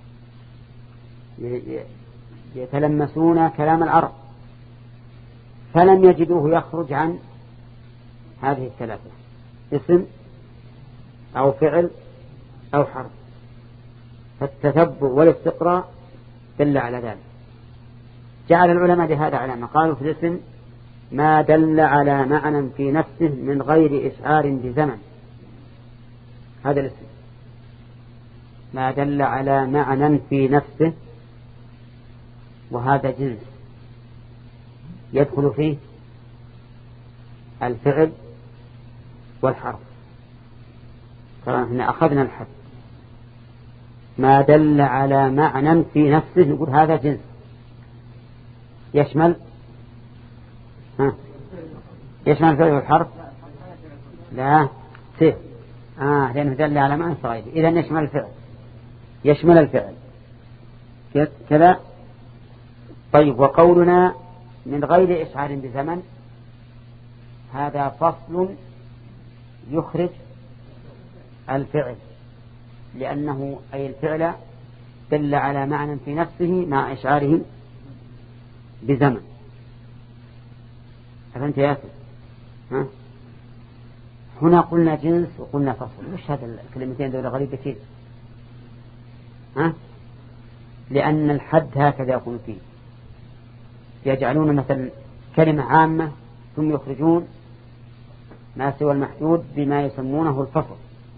يتلمسون كلام العرب، فلم يجدوه يخرج عن هذه الثلاثة: اسم أو فعل أو حرف. فالتتبع والاستقراء دل على ذلك. جعل العلماء بهذا علامة، قالوا في الاسم ما دل على معنى في نفسه من غير إشعار بزمن. هذا الاسم ما دل على معنى في نفسه، وهذا جنس يدخل فيه الفعل والحرف. فإحنا أخذنا الحد ما دل على معنى في نفسه، نقول هذا جنس يشمل ها يشمل الفعل والحرف. لا سيف آه لأنه دل على معنى صغير، إذن يشمل الفعل يشمل الفعل كذا. طيب، وقولنا من غير إشعار بزمن هذا فصل يخرج الفعل، لأنه أي الفعل دل على معنى في نفسه مع إشعاره بزمن. أفهمت يا أخي؟ ها؟ هنا قلنا جنس وقلنا فصل. وش هذا الكلمتين دول غريبتين؟ ها؟ لأن الحد هكذا يكون فيه، يجعلون مثل كلمة عامة ثم يخرجون ما سوى المحدود بما يسمونه الفصل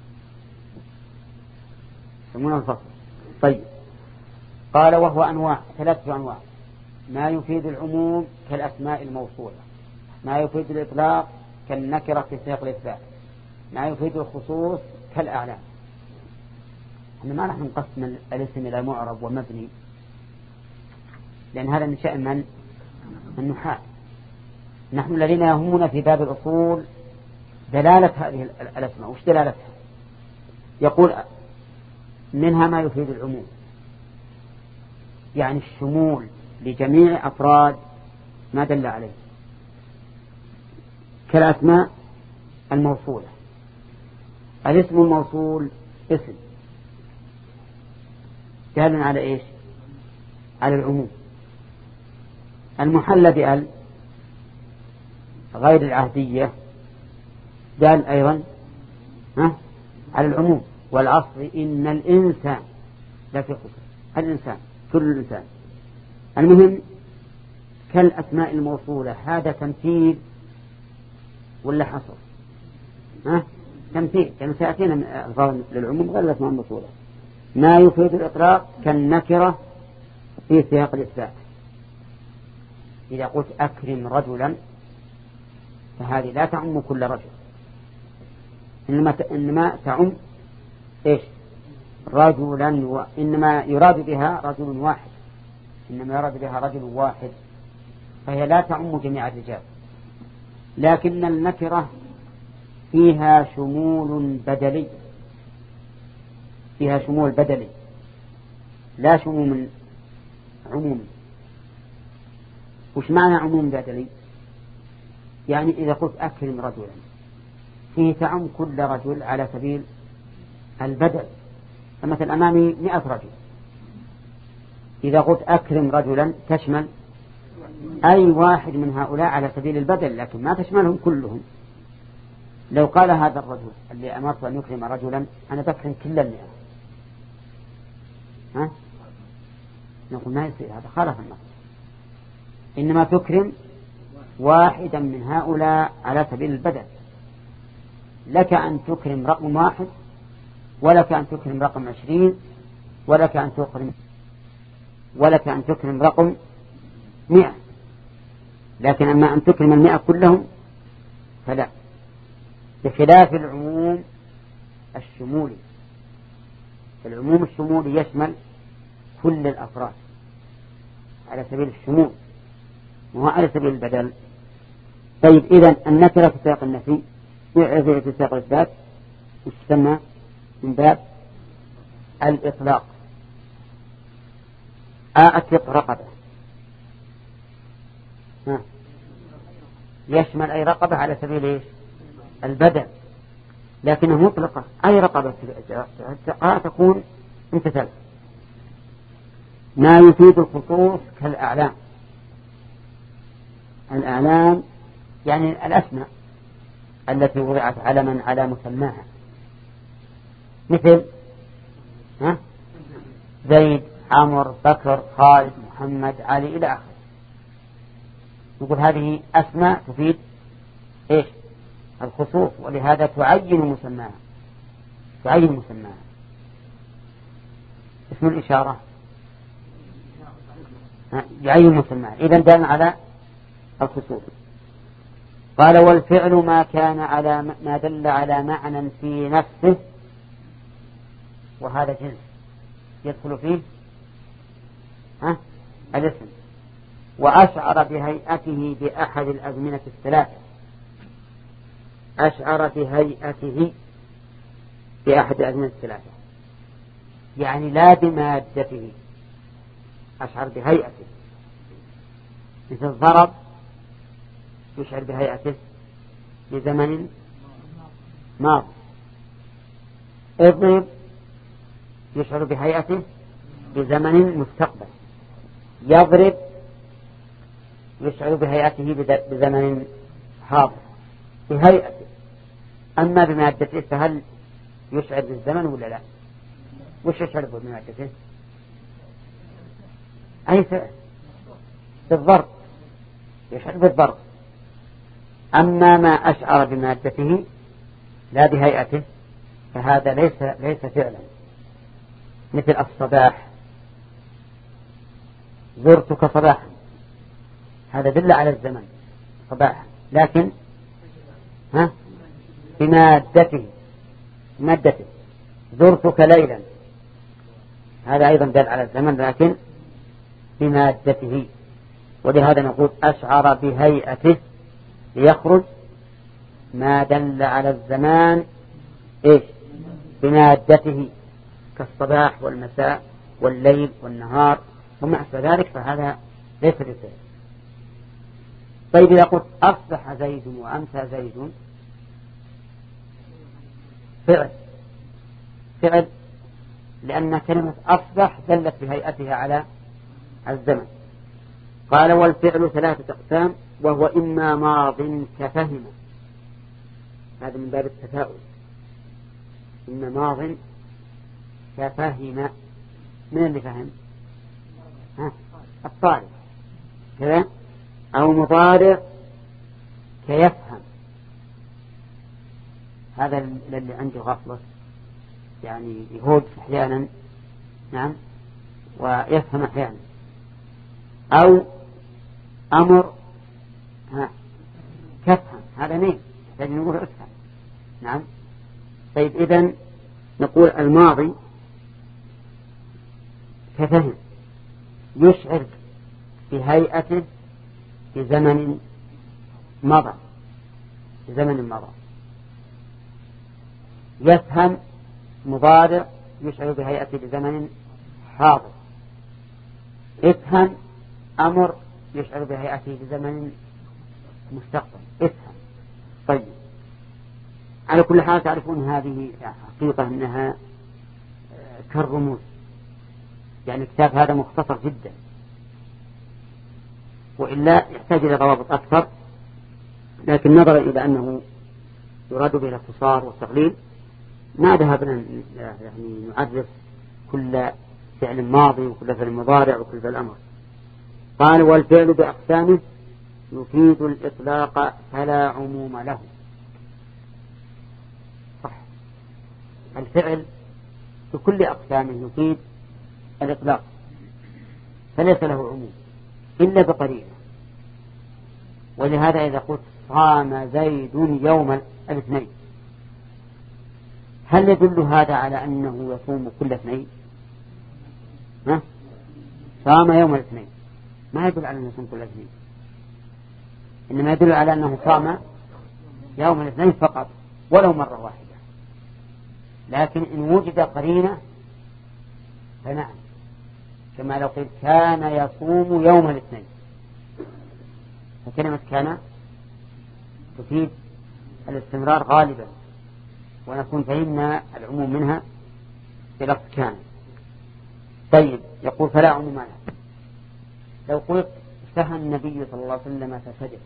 يسمونه الفصل. طيب، قال وهو أنواع، ثلاثة أنواع: ما يفيد العموم كالأسماء الموصولة، ما يفيد الإطلاق كالنكرة في سياق الإثبات، ما يفيد الخصوص كالأعلام. احنا ما راح نقسم الاسم إلى معرب ومبني، لأن هذا من شأن من النحاة. نحن الذين يهمنا في باب الأصول دلالة هذه الأسماء. وش دلالتها؟ يقول منها ما يفيد العموم، يعني الشمول لجميع أفراد ما دل عليه، كالأسماء الموصولة. الاسم الموصول اسم دال على إيش؟ على العموم. المحلى بأل غير العهدية دال أيضا ها على العموم. والعصر إن الإنسان لفي خسر، الإنسان كل الإنسان. المهم كالأسماء الموصولة، هذا تمثيل ولا حصر؟ ها تمثيل، كما سيأتينا من ألفاظ للعموم غير الأسماء الموصولة. ما يفيد الإطلاق كالنكرة في سياق الإثبات. إذا قلت أكرم رجلا فهذه لا تعم كل رجل، إنما إنما تعم إيش؟ رجلا، وإنما يراد بها رجل واحد، إنما يراد بها رجل واحد، فهي لا تعم جميع الرجال. لكن النكرة فيها شمول بدلي، فيها شمول بدلي لا شمول عمومي. وش معنى عموم بدلي؟ يعني إذا قلت أكرم رجلا فيه تعم كل رجل على سبيل البدل. فمثل أمامي مئة رجل، إذا قلت أكرم رجلا تشمل أي واحد من هؤلاء على سبيل البدل، لكن ما تشملهم كلهم. لو قال هذا الرجل اللي أمرت أن يكرم رجلا أنا بكرم كل المئة، ها؟ نقول ما يصير، هذا خالف النص. إنما تكرم واحدا من هؤلاء على سبيل البدل. لك أن تكرم رقم واحد، ولك أن تكرم رقم عشرين، ولك أن تكرم ولك أن تكرم رقم مئة، لكن أما أن تكرم المئة كلهم فلا، بخلاف العموم الشمولي. العموم الشمولي يشمل كل الأفراد على سبيل الشمول وهو على سبيل البدل. طيب، إذن النكرة في سياق النفي في سياق الإثبات تسمى من باب الإطلاق. أعتق رقبة، ها يشمل أي رقبة على سبيل إيش؟ البدل، لكنه مطلقة أي رقبة تكون امتثال. ما يفيد الخصوص كالأعلام. الأعلام يعني الأسماء التي وضعت علما على مسماها، مثل ها؟ زيد، عمرو، بكر، خالد، محمد، علي إلى آخره. نقول هذه أسماء تفيد إيش؟ الخصوص، ولهذا تعين مسماها، تعين مسماها. اسم الإشارة يعين مسماها، إذن دل على الخصوص. قال والفعل ما كان على ما دل على معنى في نفسه، وهذا جنس يدخل فيه ها الاسم، وأشعر بهيئته بأحد الأزمنة الثلاثة. أشعر بهيئته بأحد الأزمنة الثلاثة، يعني لا بمادته، أشعر بهيئته. مثل الضرب يشعر بهيئته بزمن ماضي، اضرب يشعر بهيئته بزمن مستقبل، يضرب يشعر بهيئته بزمن حاضر بهيئته. أما بمادته فهل يشعر بالزمن ولا لا؟ وش يشعر بمادته؟ أي فعل؟ بالضرب، يشعر بالضرب. أما ما أشعر بمادته لا بهيئته فهذا ليس ليس فعلا. مثل الصباح، زرتك صباحا، هذا دل على الزمن صباحا، لكن ها بمادته، مادته. زرتك ليلا، هذا أيضا دل على الزمن لكن بمادته. ولهذا نقول أشعر بهيئته ليخرج ما دل على الزمان إيش؟ بمادته، كالصباح والمساء والليل والنهار وما أشبه ذلك، فهذا ليس بفعل. طيب إذا قلت أصبح زيد وأمسى زيد، فعل فعل لأن كلمة أصبح دلت بهيئتها على الزمن. قال والفعل ثلاثة أقسام، وهو إما ماض كفهم، هذا من باب التفاؤل، إما ماض كفهم. من اللي فهم؟ ها؟ الطالب كذا. أو مضارع كيفهم، هذا اللي عنده غفلة، يعني يهود أحيانا نعم ويفهم أحيانا. أو أمر ها كفهم، هذا نين لازم نقول أفهم. نعم. طيب إذن نقول الماضي كفهم يشعر بهيئته في زمن مضى، في زمن مضى. يفهم مضارع يشعر بهيئته بزمن حاضر. افهم أمر يشعر بهيئته بزمن مستقبل. افهم. طيب على كل حال تعرفون هذه حقيقة أنها كالرموز، يعني كتاب هذا مختصر جدا، وإلا يحتاج إلى ضوابط أكثر، لكن نظرا إلى أنه يراد به الاختصار والتقليل ما ذهبنا يعني نعرف كل فعل ماضي وكل فعل مضارع وكل فعل أمر. قال والفعل بأقسامه يفيد الإطلاق فلا عموم له. صح، الفعل بكل أقسامه يفيد الإطلاق فليس له عموم إلا بقرينة. ولهذا إذا قلت صام زيد يوم الاثنين، هل يدل هذا على أنه يصوم كل اثنين؟ ها؟ صام يوم الاثنين ما يدل على أنه يصوم كل اثنين، إنما يدل على أنه صام يوم الاثنين فقط ولو مرة واحدة. لكن إن وجد قرينة فنعم، كما لو قلت كان يصوم يوم الاثنين، فكلمة كان تفيد الاستمرار غالبا، ونكون فهمنا العموم منها بلفظ كان. طيب، يقول فلا عموم له. لو قلت سهى النبي صلى الله عليه وسلم فسجد،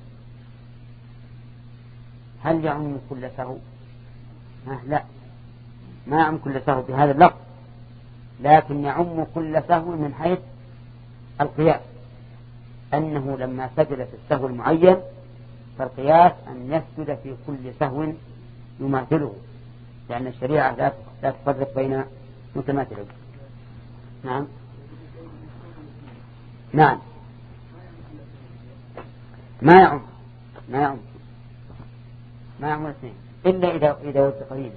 هل يعم كل سهو؟ لا، ما يعم كل سهو بهذا اللفظ، لكن يعم كل سهو من حيث القياس، أنه لما سجد في السهو المعين فالقياس أن يسجد في كل سهو يماثله، لأن الشريعة لا تفرق بين متماثلين. نعم نعم ما يعم ما يعم ما يعم الاثنين إلا إذا إذا وجد قرينة.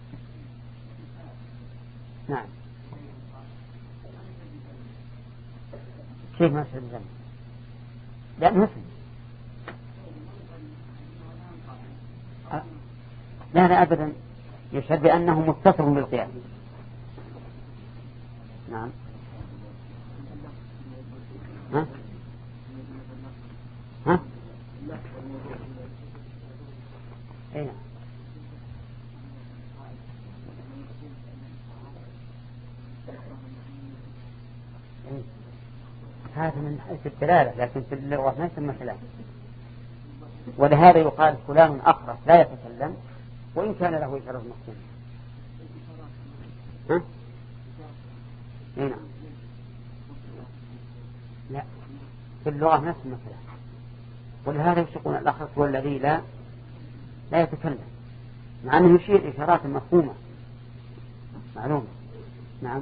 نعم. كيف ما سجد ذنب؟ لا مثل لا لا أبدا، يشهد بأنه متصل بالقياس. نعم. ها ها أين هذا من حيث الدلالة، لكن في اللغة ما يسمى كلام، ولهذا يقال فلان أخرس لا يتكلم وإن كان له إشارة مقصودة. ها؟ هنا لا، في اللغة نفس المثل، ولهذا يشقون الأخرس هو الذي لا لا يتكلم، مع أنه يشير إشارات مفهومة معلومة. نعم.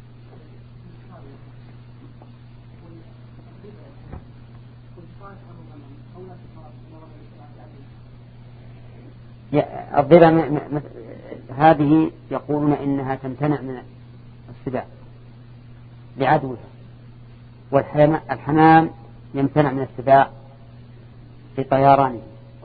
الضبع هذه يقولون إنها تمتنع من السباع لعدوها، والحمام يمتنع من السباع لطيرانه.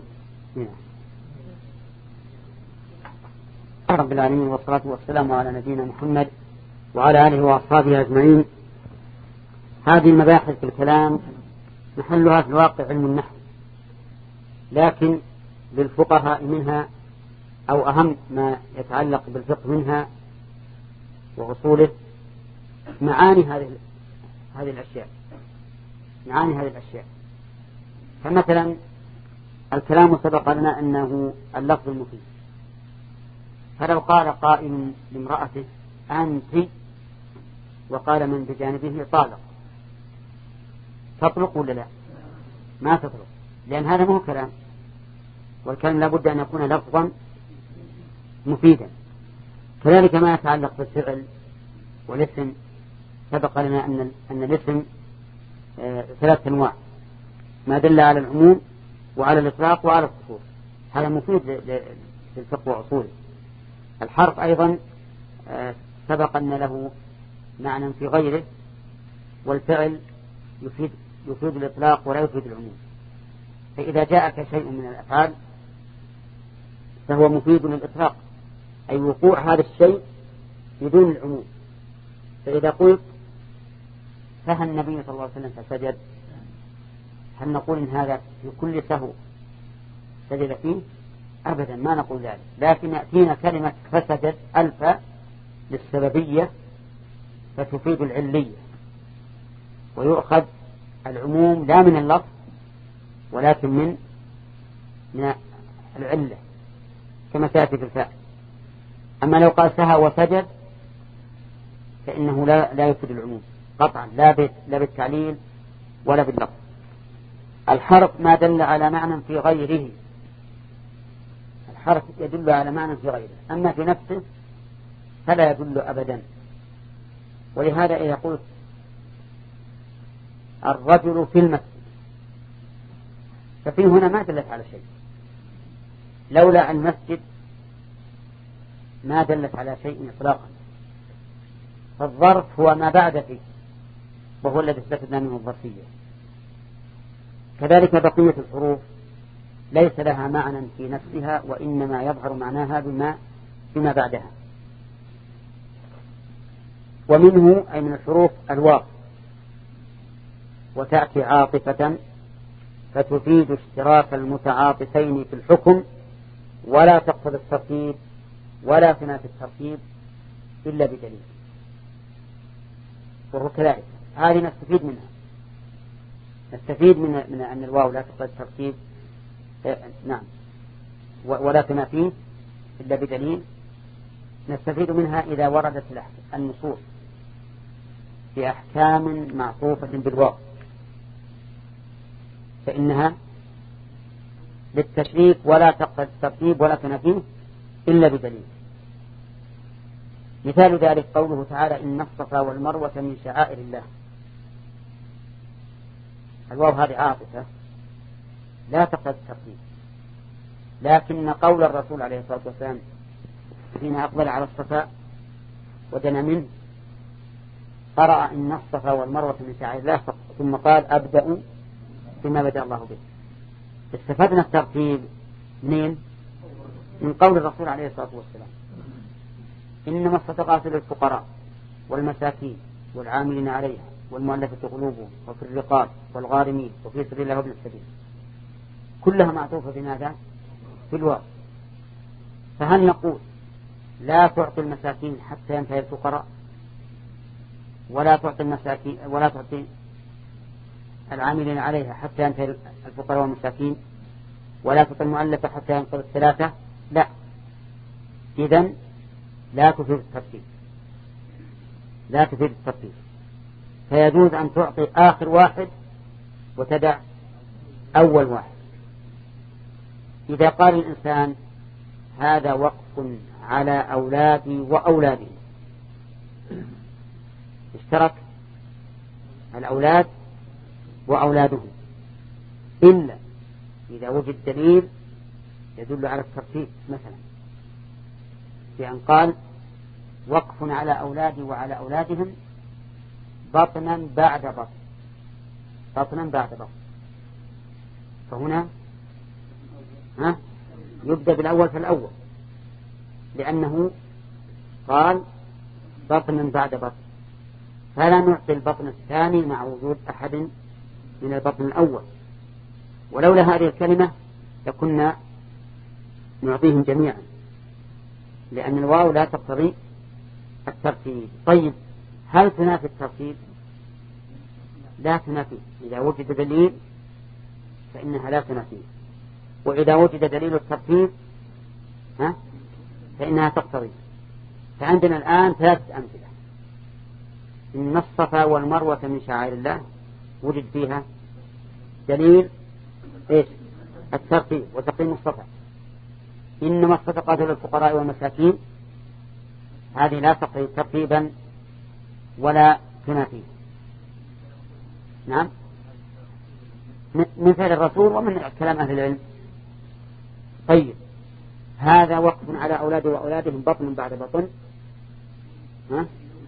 رب العالمين، والصلاة والسلام على نبينا محمد وعلى آله وأصحابه أجمعين. هذه المباحث في الكلام محلها في الواقع علم النحو، لكن للفقهاء منها أو أهم ما يتعلق بالفقه منها وأصوله معاني هذه هذه الأشياء معاني هذه الأشياء فمثلا الكلام سبق لنا أنه اللفظ المفيد، فلو قال قائل لامرأته أنت وقال من بجانبه طالق، تطلق ولا لا؟ ما تطلق، لأن هذا مو كلام، والكلام لابد أن يكون لفظا مفيدا. كذلك ما يتعلق بالفعل والاسم، سبق لنا أن أن الاسم ثلاث أنواع، ما دل على العموم وعلى الإطلاق وعلى الخصوص، هذا مفيد للفقه وأصوله. الحرف أيضا سبق أن له معنى في غيره، والفعل يفيد يفيد الإطلاق ولا يفيد العموم. فإذا جاءك شيء من الأفعال فهو مفيد للإطلاق، أي وقوع هذا الشيء بدون العموم. فإذا قلت سهى النبي صلى الله عليه وسلم فسجد، هل نقول إن هذا في كل سهو سجد فيه؟ أبدا، ما نقول ذلك، لكن يأتينا كلمة فسجد ألف للسببية فتفيد العلية، ويؤخذ العموم لا من اللفظ ولكن من من العلة كما تأتي في الفاء. أما لو قال سهى وسجد فإنه لا لا يفيد العموم قطعا، لا لا بالتعليل ولا باللفظ. الحرف ما دل على معنى في غيره، الحرف يدل على معنى في غيره، أما في نفسه فلا يدل أبدا. ولهذا إذا قلت الرجل في المسجد ففي هنا ما دلت على شيء، لولا المسجد ما دلت على شيء إطلاقا. فالظرف هو ما بعد فيه، وهو الذي استفدنا منه الظرفية. كذلك بقية الحروف ليس لها معنى في نفسها، وإنما يظهر معناها بما بما بعدها. ومنه أي من الحروف الواو، وتأتي عاطفة فتفيد اشتراك المتعاطفين في الحكم ولا تقتضي الترتيب ولا تنافي الترتيب إلا بدليل. وهو كذلك هذه نستفيد منها، نستفيد من من أن الواو لا تقتضي الترتيب نعم ولا تنافيه إلا بدليل. نستفيد منها إذا وردت النصوص في أحكام معطوفة بالواو فإنها للتشريك ولا تقتضي الترتيب ولا تنافيه إلا بدليل. مثال ذلك قوله تعالى إن الصفا والمروة من شعائر الله. الواو هذه عاطفة لا تقتضي الترتيب، لكن قول الرسول عليه الصلاة والسلام حين أقبل على الصفا ودنا منه قرأ إن الصفا والمروة من شعائر الله ثم قال أبدأ بما بدأ الله به. استفدنا الترتيب منين؟ من قول الرسول عليه الصلاة والسلام إنما الصدقات للفقراء والمساكين والعاملين عليها والمؤلفة قلوبهم وفي الرقاب والغارمين وفي سبيل الله وابن السبيل، كلها معطوفة بماذا؟ في الواو. فهل نقول لا تعطي المساكين حتى ينتهي الفقراء، ولا تعطي المساكين ولا تعطي العاملين عليها حتى ينتهي الفقراء والمساكين، ولا تعطي المؤلفة حتى ينقضي الثلاثة؟ لا. إذن لا تفيد الترتيب، لا تفيد الترتيب، فيجوز أن تعطي آخر واحد وتدع أول واحد. إذا قال الإنسان هذا وقف على أولادي وأولادي، اشترك الأولاد وأولادهم إلا إذا وجد دليل يدل على الترتيب، مثلا بأن قال وقف على أولادي وعلى أولادهم بطنا بعد بطن، بطنا بعد بطن، فهنا ها يبدأ بالأول فالأول، لأنه قال بطنا بعد بطن، فلا نعطي البطن الثاني مع وجود أحد من البطن الأول. ولولا هذه الكلمة لكنا نعطيهم جميعا، لأن الواو لا تقتضي الترتيب. طيب هل تنافي الترتيب؟ لا تنافي، إذا وجد دليل فإنها لا تنافي، وإذا وجد دليل الترتيب ها فإنها تقتضي. فعندنا الآن ثلاثة أمثلة. إن الصفا والمروة من شعائر الله وجد فيها دليل إيش؟ الترتيب وتقييم الصفا. إنما الصدقات للفقراء والمساكين هذه لا تقتضي ترتيبا ولا تنافي. نعم، من فعل الرسول ومن كلام أهل العلم. طيب هذا وقف على أولاد وأولادهم بطن بعد بطن، ها؟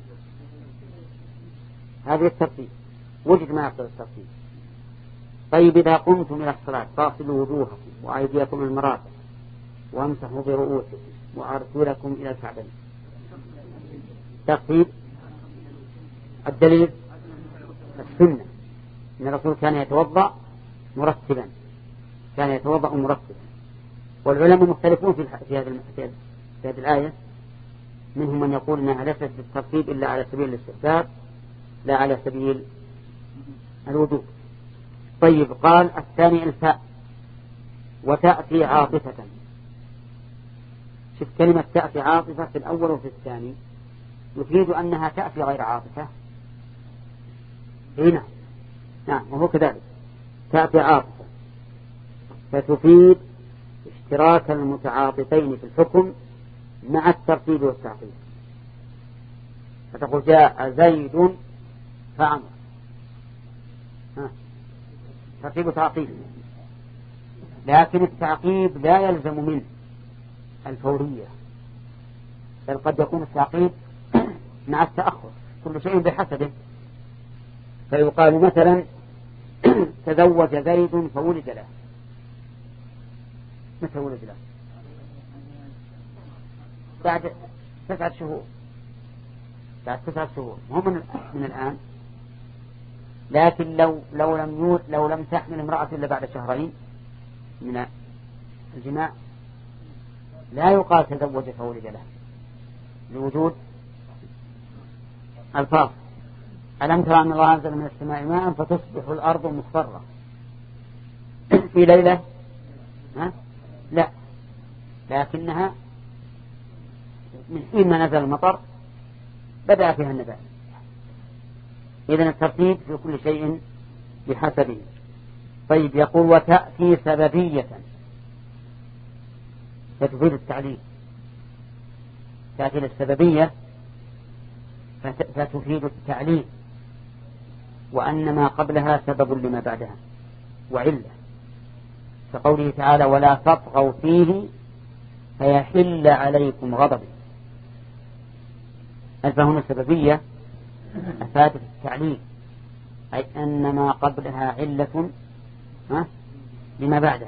هذه الترتيب وجد ما يقتضي الترتيب. طيب إذا قمتم إلى الصلاة فاغسلوا وجوهكم وأيديكم إلى المرافق وامسحوا برؤوسكم وأرجلكم إلى الكعبين، ترتيب. الدليل السنة، إن الرسول كان يتوضأ مرتبا، كان يتوضأ مرتبا. والعلماء مختلفون في في هذه في هذه الآية، منهم من يقول أنها ليست بالترتيب إلا على سبيل الاستحباب لا على سبيل الوجوب. طيب قال الثاني الفاء وتأتي عاطفة. شوف كلمة تأتي عاطفة في الأول وفي الثاني يفيد أنها تأتي غير عاطفة. هنا نعم وهو كذلك تأتي عاطفة، فتفيد اشتراك المتعاطفين في الحكم مع الترتيب والتعقيب. فتقول جاء زيد فعمر، ها ترتيب وتعقيب، لكن التعقيب لا يلزم منه الفورية، بل قد يكون التعقيب مع التأخر، كل شيء بحسبه. فيقال مثلا تزوج زيد فولد له، متى ولد له؟ بعد تسعة شهور، بعد تسعة شهور، مو من, من الآن. لكن لو لو لم يوت لو لم تحمل امرأة إلا بعد شهرين من الجماع لا يقال تزوج فولد له لوجود الفاظ. ألم ترى أن الله أنزل من السماء ماء فتصبح الأرض مصفرة في ليلة؟ ها؟ لا، لكنها من حين ما نزل المطر بدأ فيها النبات. إذن الترتيب في كل شيء بحسبه. طيب، يقول وتأتي سببية فتفيد التعليل. تأتي للسببية فتفيد التعليل، وأن ما قبلها سبب لما بعدها وعلة، كقوله تعالى ولا تطغوا فيه فيحل عليكم غضبي. الفهم السببية أفادت التعليل، أي أن ما قبلها علة لما بعدها.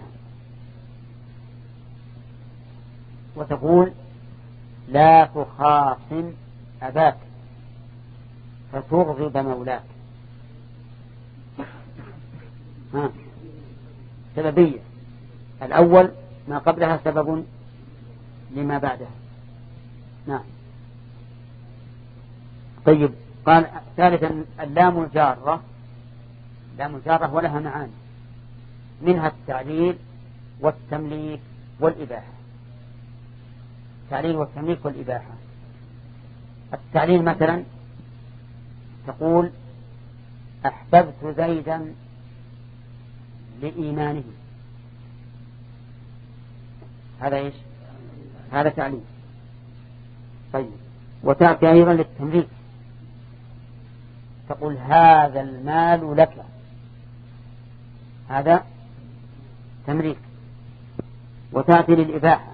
وتقول لا تخاصم أباك فتغضب مولاك. ها. سببية، الأول ما قبلها سبب لما بعدها. نعم. طيب، قال ثالثا اللام الجارة. اللام الجارة ولها معاني، منها التعليل والتمليك والإباحة. التعليل والتمليك والإباحة. التعليل مثلا تقول أحببت زيدا لإيمانه، هذا إيش؟ هذا تعليل. طيب، وتأتي أيضا للتمليك، تقول هذا المال لك، هذا تمليك. وتأتي للإباحة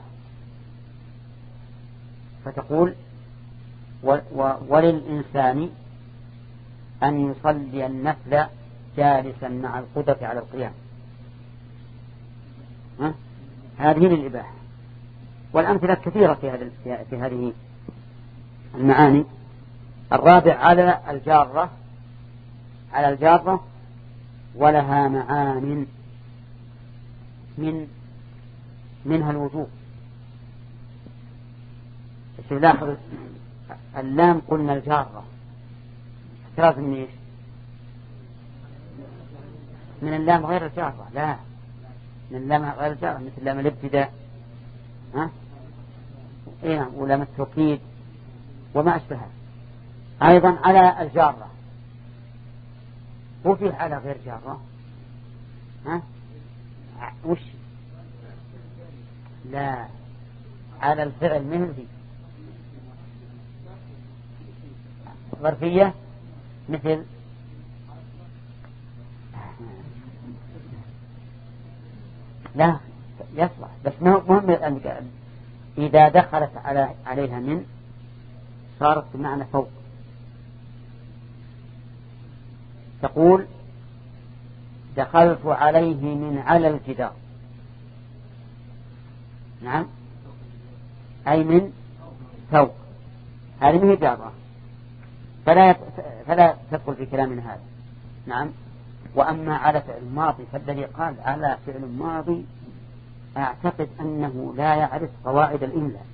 فتقول و و وللإنسان أن يصلي النفل جالسا مع القدرة على القيام. ها؟ هذه للإباحة. والأمثلة كثيرة في هذه في هذه المعاني. الرابع على الجارة، على الجارة ولها معان من منها الوجوب. لاحظ اللام قلنا الجارة احتراز من ايش؟ من اللام غير الجارة. لا، من اللام غير الجارة مثل لام الابتداء، ها؟ ايه، ولام التوكيد وما أشبهها. أيضا على الجارة، وفي على غير جارة، ها؟ وش؟ لا، على الفعل مهدي ظرفية مثل لا يصلح، بس مهم أن إذا دخلت على عليها من صارت بمعنى فوق. تقول دخلت عليه من على الجدار. نعم، أي من فوق، هذه من جارة، فلا فلا تدخل في كلامنا هذا. نعم. وأما على فعل ماضي فالذي قال على فعل ماضي أعتقد أنه لا يعرف قواعد الإملاء.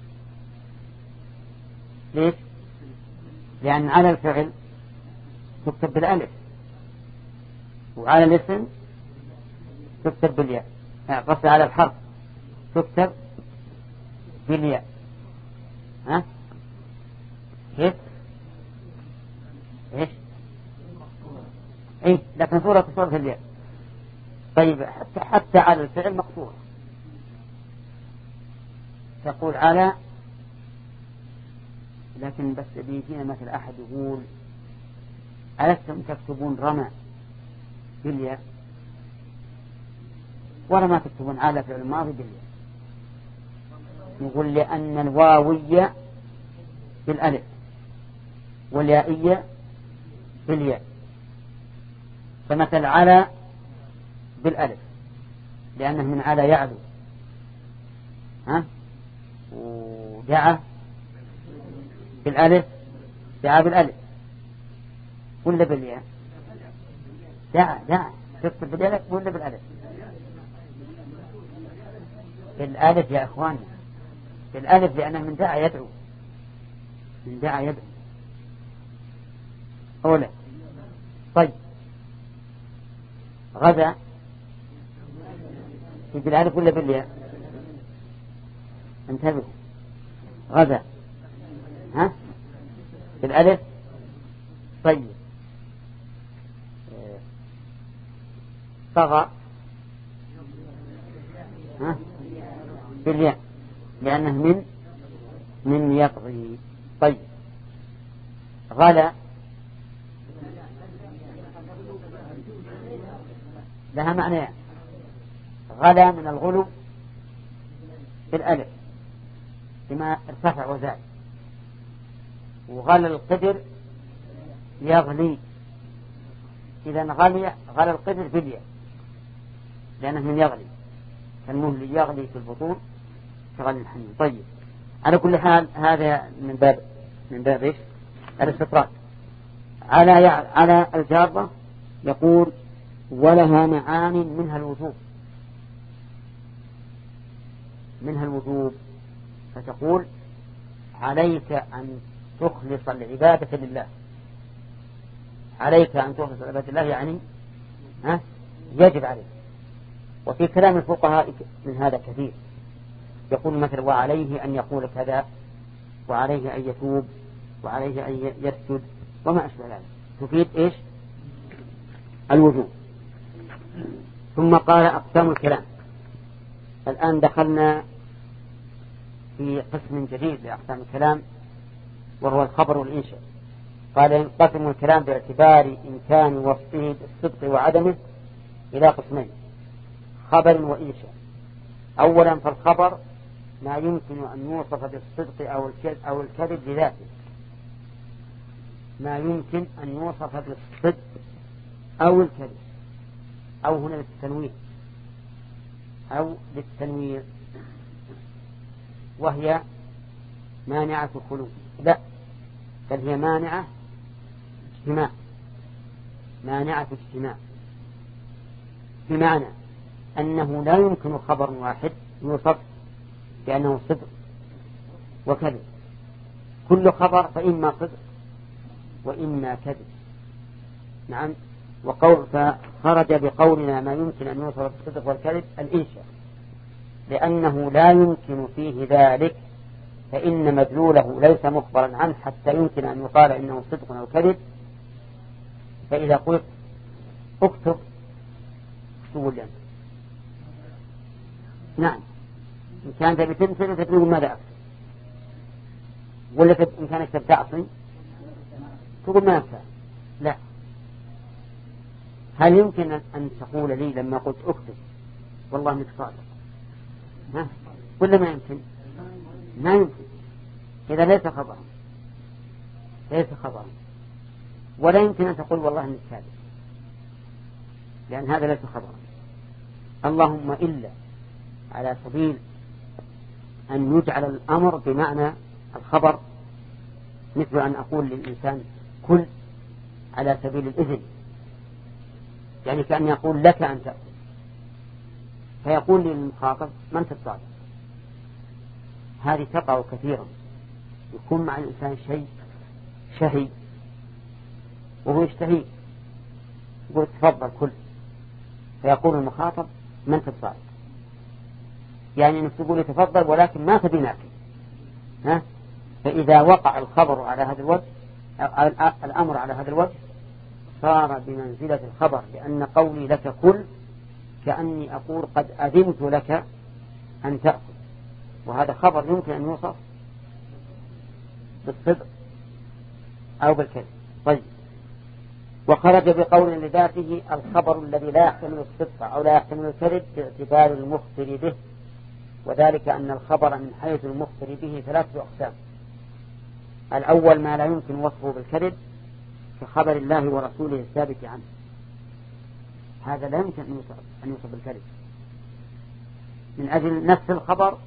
ليش؟ لأن على الفعل تكتب بالألف، وعلى الاسم تكتب بالياء، قصد على الحرف تكتب بالياء. ها؟ كيف؟ ايش؟ ايه، لكن صورة صورة الياء. طيب، حتى حتى على الفعل مقصورة، تقول على، لكن بس بيجينا مثل أحد يقول ألستم تكتبون رمى بالياء ولا ما تكتبون على فعل الماضي بالياء؟ نقول لأن الواوية بالألف واليائية بالياء، فمثل على بالألف لأنه من على يعلو، ها؟ ودعا بالألف، دعا بالألف ولا بالياء؟ دعا دعا تكتب بالألف ولا بالألف؟ بالألف يا إخواني، بالألف لأنه من دعا يدعو، من دعا يدعو أولا. طيب غدا بالألف ولا بالياء؟ انتبهوا، غدا ها بالألف. طيب طغى ها بالياء لأنه من من يطغي. طيب غلا لها معنى، غلا من الغلو بالألف بما ارتفع وزاد، وغلى القدر يغلي، إذا غلي غلى القدر بالياء لأنه من يغلي، كالمهل يغلي في البطون كغلي الحميم. طيب على كل حال هذا من باب من باب ايش؟ الاستطراد. على على الجارة يقول ولها معان منها الوجوب، منها الوجوب، فتقول عليك أن تخلص العبادة لله، عليك أن تخلص العبادة لله يعني ها يجب عليك. وفي كلام الفقهاء من هذا كثير، يقول مثلا وعليه أن يقول كذا، وعليه أن يتوب، وعليه أن يسجد وما أشبه ذلك، تفيد إيش؟ الوجوب. ثم قال أقسام الكلام. الآن دخلنا في قسم جديد لأقسام الكلام وهو الخبر والإنشاء. قال ينقسم الكلام باعتبار إمكان وصفه بالصدق وعدمه إلى قسمين، خبر وإنشاء. أولا فالخبر ما يمكن أن يوصف بالصدق أو الكذب أو الكذب لذاته، ما يمكن أن يوصف بالصدق أو الكذب، أو هنا للتنوير أو للتنوير، وهي مانعة خلو، لا بل هي مانعة اجتماع، مانعة اجتماع، بمعنى أنه لا يمكن خبر واحد يوصف بأنه صدق وكذب، كل خبر فإما صدق وإما كذب. نعم. وقول فخرج بقولنا ما يمكن أن يوصف بالصدق والكذب الإنشاء، لأنه لا يمكن فيه ذلك، فإن مدلوله ليس مخبرا عنه حتى يمكن أن يقال إنه صدق أو كذب. فإذا قلت اكتب تقول لنا نعم، إن كانت بتمثل تقول ماذا أكتب، ولا إن كانت تعصي تقول ما أكتب. لا، هل يمكن أن تقول لي لما قلت اكتب والله إنك صادق، ها ولا ما يمكن؟ ما يمكن. إذا ليس خبرا، ليس خبرا، ولا يمكن أن تقول والله إنك كاذب، لأن هذا ليس خبرا. اللهم إلا على سبيل أن يجعل الأمر بمعنى الخبر، مثل أن أقول للإنسان كل على سبيل الإذن، يعني كأن يقول لك أن تأكل، فيقول للمخاطب من تتصادق. هذه تقع كثيرا، يكون مع الإنسان شيء شهي وهو يشتهي، يقول تفضل كل، فيقول المخاطب من تتصادق، يعني أنك تقول تفضل ولكن ما تبي ناكل، ها؟ فإذا وقع الخبر على هذا الوجه، الأمر على هذا الوجه، صار بمنزلة الخبر، لأن قولي لك كل كأني أقول قد أذنت لك أن تأكل، وهذا خبر يمكن أن يوصف بالصدق أو بالكذب. طيب، وخرج بقول لذاته الخبر الذي لا يحتمل الصدق أو لا يحتمل الكذب باعتبار المخبر به، وذلك أن الخبر من حيث المخبر به ثلاثة أقسام. الأول ما لا يمكن وصفه بالكذب كخبر الله ورسوله الثابت عنه، هذا لا يمكن أن يوصف بالكذب من أجل نفس الخبر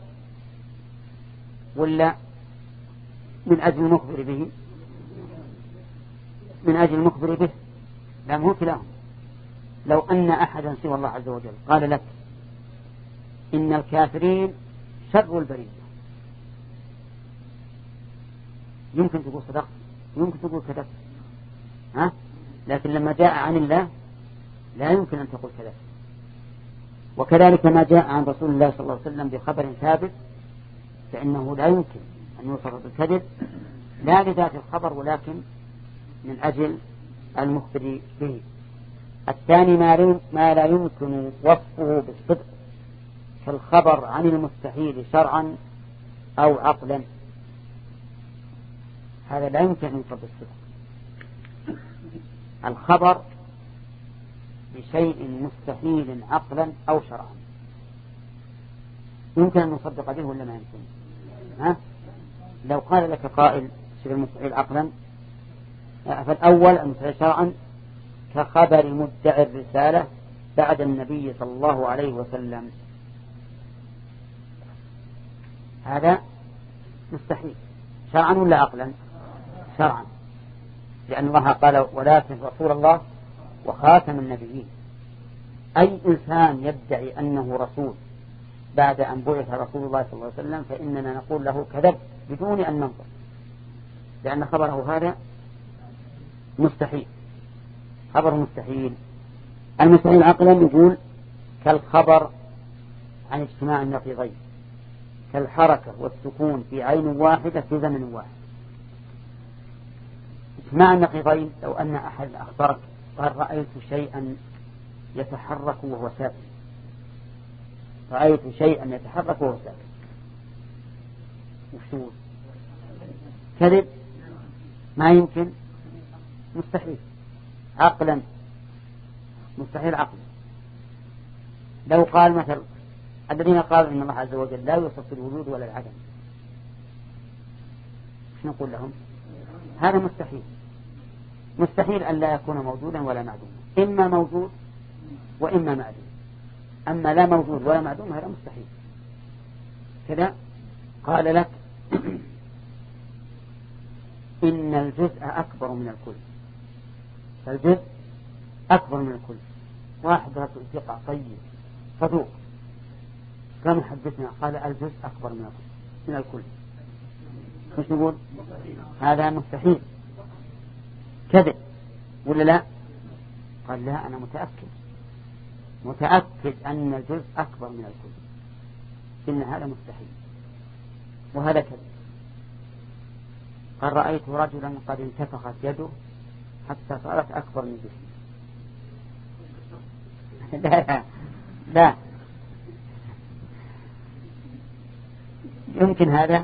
ولا من أجل المخبر به؟ من أجل المخبر به، لا مو كلاهما، لو أن أحدا سوى الله عز وجل قال لك إن الكافرين شر البرية، يمكن تقول صدقت، يمكن تقول كذبت، ها؟ لكن لما جاء عن الله لا يمكن أن تقول كذبت. وكذلك ما جاء عن رسول الله صلى الله عليه وسلم بخبر ثابت فإنه لا يمكن أن يوصف بالكذب، لا لذات الخبر ولكن من أجل المخبر به. الثاني ما لا يمكن وصفه بالصدق كالخبر عن المستحيل شرعا أو عقلا، هذا لا يمكن أن يوصف بالصدق. الخبر بشيء مستحيل عقلا أو شرعا يمكن أن نصدق به ولا ما يمكن؟ ها؟ لو قال لك قائل شيء المستحيل عقلا، فالأول المستحيل شرعا كخبر مدعي الرسالة بعد النبي صلى الله عليه وسلم، هذا مستحيل شرعا ولا عقلا؟ شرعا، لأن الله قال ولكن رسول الله وخاتم النبيين. أي إنسان يدعي أنه رسول بعد أن بعث رسول الله صلى الله عليه وسلم فإننا نقول له كذب بدون أن ننظر، لأن خبره هذا مستحيل، خبر مستحيل. المستحيل عقلا نقول كالخبر عن اجتماع النقيضين، كالحركة والسكون في عين واحدة في زمن واحد. اجتماع النقيضين لو أن أحد أخبرك قال رأيت شيئا يتحرك وهو ساكن، رأيت شيئا يتحرك وهو ساكن، وشو كذب؟ ما يمكن، مستحيل عقلا، مستحيل عقلا. لو قال مثلا الذين قالوا إن الله عز وجل لا يوصف الوجود ولا العدم، ايش نقول لهم؟ هذا مستحيل، مستحيل أن لا يكون موجودا ولا معدوما، إما موجود وإما معدوم، أما لا موجود ولا معدوم هذا مستحيل. كذا قال لك إن الجزء أكبر من الكل، فالجزء أكبر من الكل. واحد رجل ثقة طيب صدوق كم حدثنا قال الجزء أكبر من الكل من الكل، مش نقول هذا مستحيل كذب ولا لا؟ قال لا أنا متأكد متأكد أن الجزء أكبر من الكل، إن هذا مستحيل وهذا كذب. قال رأيت رجلا قد انتفخت يده حتى صارت أكبر من جسمه. لا لا يمكن هذا،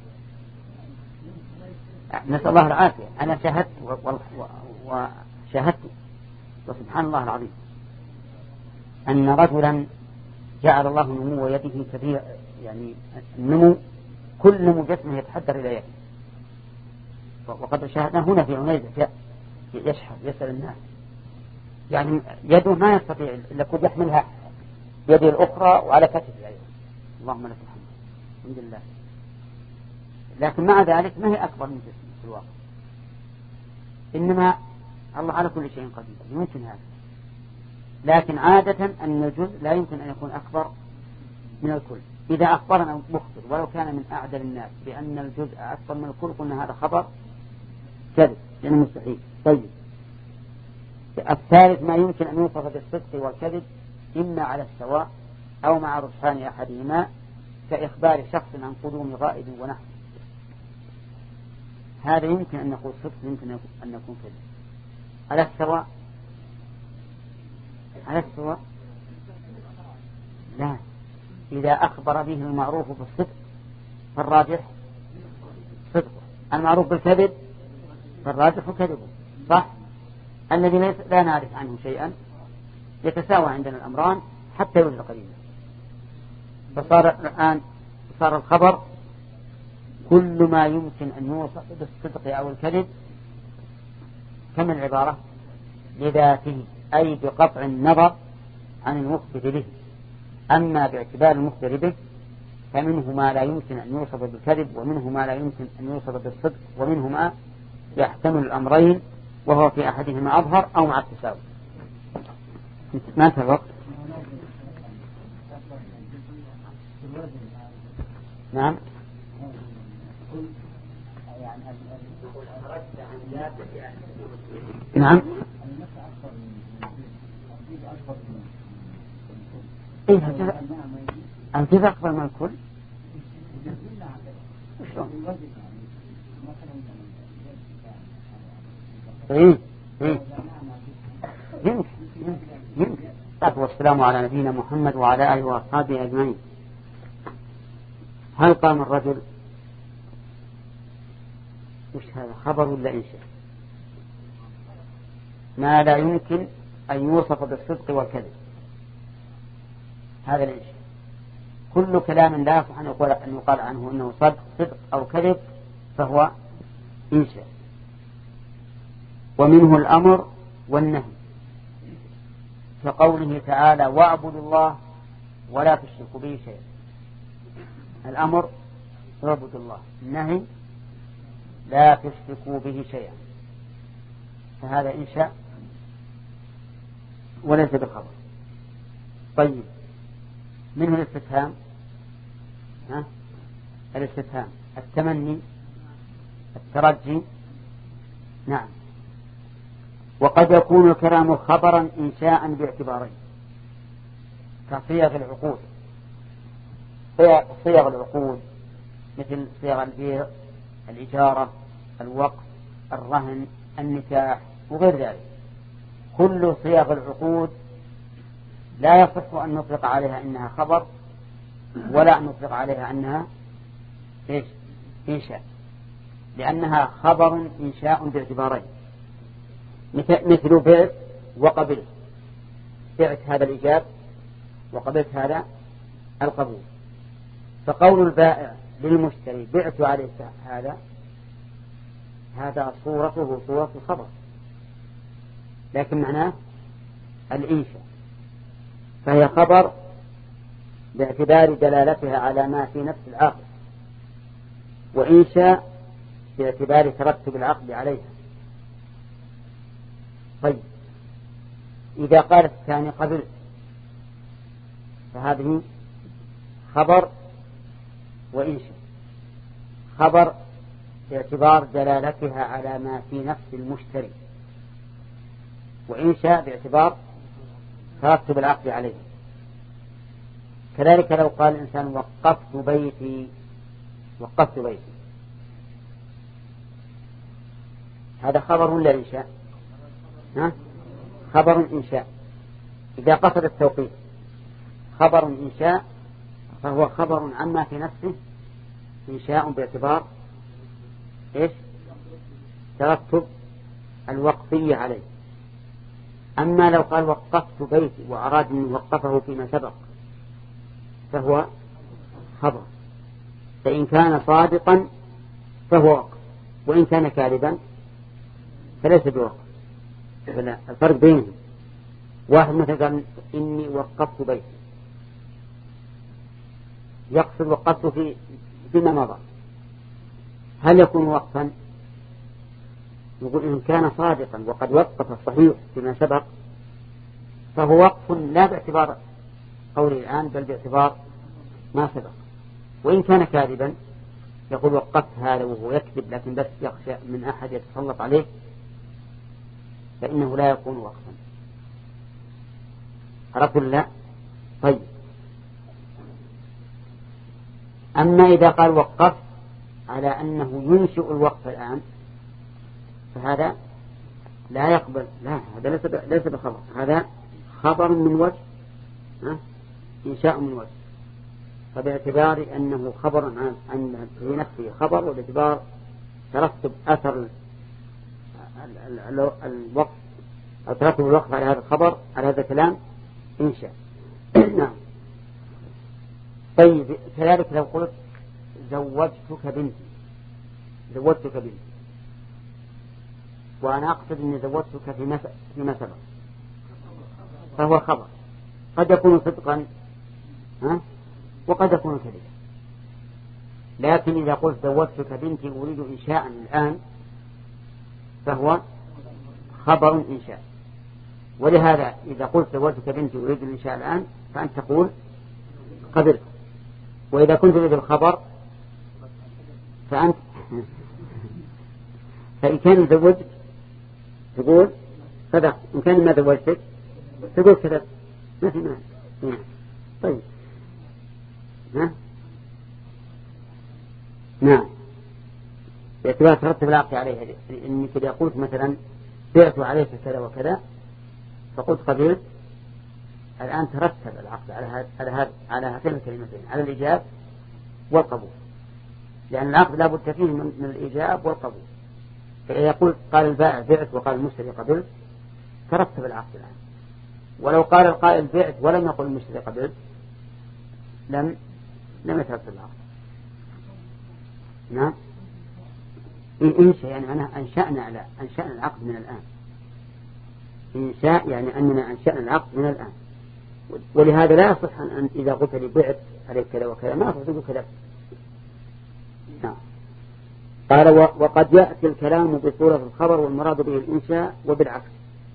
نسأل الله العافية. أنا شاهدت وشاهدت وسبحان الله العظيم أن رجلا جعل الله نمو يده كثير، يعني النمو كل نمو جسمه يتحدر إلى يده. وقد شاهدنا هنا في عنيزة يشحذ يسأل الناس، يعني يده ما يستطيع إلا كل يحملها يده الأخرى وعلى كتفه أيضا. اللهم لك الحمد الحمد لله. لكن مع ذلك ما هي أكبر من جسمه في الواقع، إنما الله على كل شيء قدير، يمكن هذا. لكن عادة أن الجزء لا يمكن أن يكون أكبر من الكل. إذا أخبرنا مخبر ولو كان من أعدل الناس بأن الجزء أكبر من الكل قلنا هذا خبر كذب لأنه مستحيل. طيب الثالث ما يمكن أن يوصف بالصدق والكذب إما على السواء أو مع رجحان أحدهما، كإخبار شخص عن قدوم غائب ونحو، هذا يمكن أن نقول صدق، يمكن أن نكون كذب. على السواء على السواء لا، إذا أخبر به المعروف بالصدق فالراجح صدقه، المعروف بالكذب فالراجح كذبه، صح؟ الذي ليس لا نعرف عنه شيئا يتساوى عندنا الأمران حتى يوجد قريبا. فصار الآن صار الخبر كل ما يمكن أن يوصف بالصدق أو الكذب كم العبارة لذاته، أي بقطع النظر عن المخبر به. أما باعتبار المخبر به فمنه ما لا يمكن أن يوصف بالكذب، ومنه ما لا يمكن أن يوصف بالصدق، ومنه ما يحتمل الأمرين وهو في أحدهما أظهر أو مع التساوي. ما انتهى الوقت. نعم نعم إيه الجزء أكبر من الكل. إيه إيه يمكن يمكن. والسلام على نبينا محمد وعلى آله وأصحابه أجمعين. هل قام الرجل؟ وش هذا خبر ولا إنشاء؟ ما لا يمكن أن يوصف بالصدق والكذب هذا الإنشاء. كل كلام لا يصح أن يقال, أن يقال عنه أنه صدق صدق أو كذب فهو إنشاء. ومنه الأمر والنهي كقوله تعالى واعبدوا الله ولا تشركوا به شيئا. الأمر اعبدوا الله، النهي لا تشركوا به شيئا، فهذا إنشاء وليس بخبر. طيب منه الاستفهام، ها؟ الاستفهام التمني الترجي. نعم. وقد يكون الكلام خبرا إنشاء باعتبارين كصيغ العقود. صيغ العقود مثل صيغ البيع، الإجارة، الوقف، الرهن، النكاح وغير ذلك. كل صيغ العقود لا يصح أن نطلق عليها إنها خبر ولا أن نطلق عليها أنها إيش؟ إنشاء، لأنها خبر إنشاء باعتبارين. مثل بعت وقبلت، بعت هذا الإيجاب وقبلت هذا القبول. فقول البائع للمشتري بعت عليه هذا هذا صورته صورة الخبر لكن معناه الإنشاء، فهي خبر باعتبار دلالتها على ما في نفس العقد، وإنشاء باعتبار ترتب العقد عليها. طيب إذا قالت الثاني قبلت فهذه خبر وإنشاء. خبر باعتبار دلالتها على ما في نفس المشتري، وإنشاء باعتبار ترتب العقد عليه. كذلك لو قال الإنسان وقفت بيتي وقفت بيتي، هذا خبر ولا إنشاء؟ ها؟ خبر إنشاء. إذا قصد التوقيت خبر إنشاء فهو خبر عما في نفسه إنشاء باعتبار إيش؟ ترتب الوقفية عليه. أما لو قال وقفت بيتي وأراد أن يوقفه فيما سبق فهو خبر، فإن كان صادقا فهو وقف، وإن كان كاذبا فليس بوقف. الفرق بينهم، واحد مثلا قال إني وقفت بيتي يقصد وقفت في فيما مضى، هل يكون وقفا؟ يقول إن كان صادقا وقد وقف الصحيح فيما سبق فهو وقف لا باعتبار قوله الآن بل باعتبار ما سبق. وإن كان كاذبا يقول وقفت هذا وهو يكذب لكن بس يخشى من أحد يتسلط عليه فإنه لا يكون وقفا. عرفت لا؟ طيب أما إذا قال وقف على أنه ينشئ الوقف الآن فهذا لا يقبل، لا هذا ليس ليس بخبر، هذا خبر من وجه، ها؟ إنشاء من وجه. فباعتبار أنه خبر عن عن في نفسه خبر، وباعتبار ترتب أثر الوقف أو ترتب الوقف على هذا الخبر على هذا الكلام إنشاء. نعم. طيب كذلك لو قلت زوجتك بنتي، زوجتك بنتي وأنا أقصد أني زوجتك فيما سبق فهو خبر، قد يكون صدقا ها؟ وقد يكون كذبا. لكن إذا قلت زوجتك بنتي أريد إنشاء الآن فهو خبر إنشاء. ولهذا إذا قلت زوجتك بنتي أريد الإنشاء الآن فأنت تقول قبلت. وإذا كنت تريد الخبر فأنت فإن كان زوجت تقول صدق، إن كان ما زوجتك تقول كذا، ما في مانع. طيب ها نعم باعتبار ترتب العقد عليها. إني كذا قلت مثلا بعت عليك كذا وكذا فقلت قبلت، الآن ترتب العقد على هذا على هذا على هاتين الكلمتين، على الإيجاب والقبول، لأن العقد لا بد فيه من, من الإيجاب والقبول. فإذا قلت قال البائع بعت وقال المشتري قبلت ترتب العقد الآن. ولو قال القائل بعت ولم يقل المشتري قبلت لم لم يترتب العقد. نعم إنشاء يعني أنا أنشأنا على أنشأنا العقد من الآن. إنشاء يعني أننا أنشأنا العقد من الآن. ولهذا لا يصح أن إذا قلت لي بعت عليك كذا وكذا ما أصدق كذا. نعم. قال وقد يأتي الكلام بصورة الخبر والمراد به الإنشاء وبالعكس.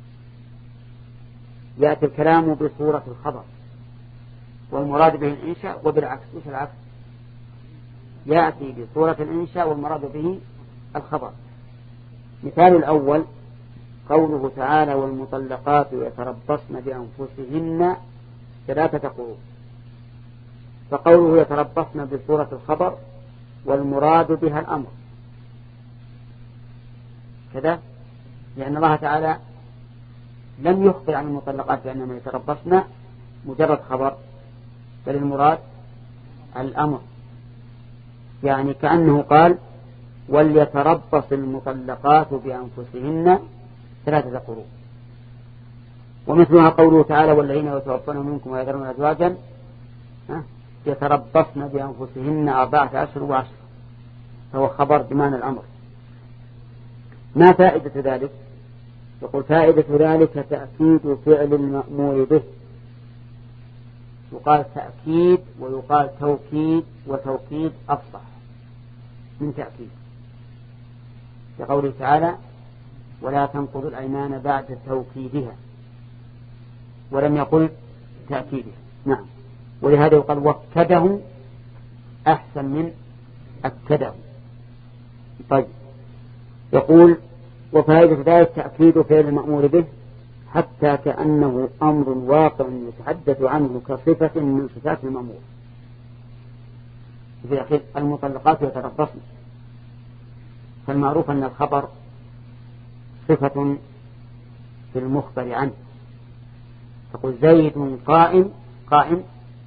يأتي الكلام بصورة الخبر والمراد به الإنشاء وبالعكس. وش العكس؟ يأتي بصورة الإنشاء والمراد به الخبر. مثال الأول قوله تعالى والمطلقات يتربصن بأنفسهن ثلاثة قروء. فقوله يتربصن بصورة الخبر والمراد بها الأمر كذا، لأن الله تعالى لم يخبر عن المطلقات بأنهم يتربصن مجرد خبر، بل المراد الأمر. يعني كأنه قال وليتربص المطلقات بأنفسهن ثلاثة قروء. ومثلها قوله تعالى والذين يتوفون منكم ويذرون أزواجا يتربصن بأنفسهن أربعة أشهر وعشر، فهو خبر بمعنى الأمر. ما فائدة ذلك؟ يقول فائدة ذلك تأكيد فعل المأمور به. يقال تأكيد ويقال توكيد، وتوكيد أفصح من تأكيد. كقوله تعالى ولا تنقضوا الأيمان بعد توكيدها، ولم يقل تأكيدها. نعم. ولهذا يقال وكده أحسن من أكده. طيب يقول وفائدة ذلك تأكيد فعل المأمور به حتى كأنه أمر واقع يتحدث عنه كصفة من صفات المأمور. في الأخير المطلقات يتربصن، فالمعروف أن الخبر صفة في المخبر عنه. تقول زيد قائم، قائم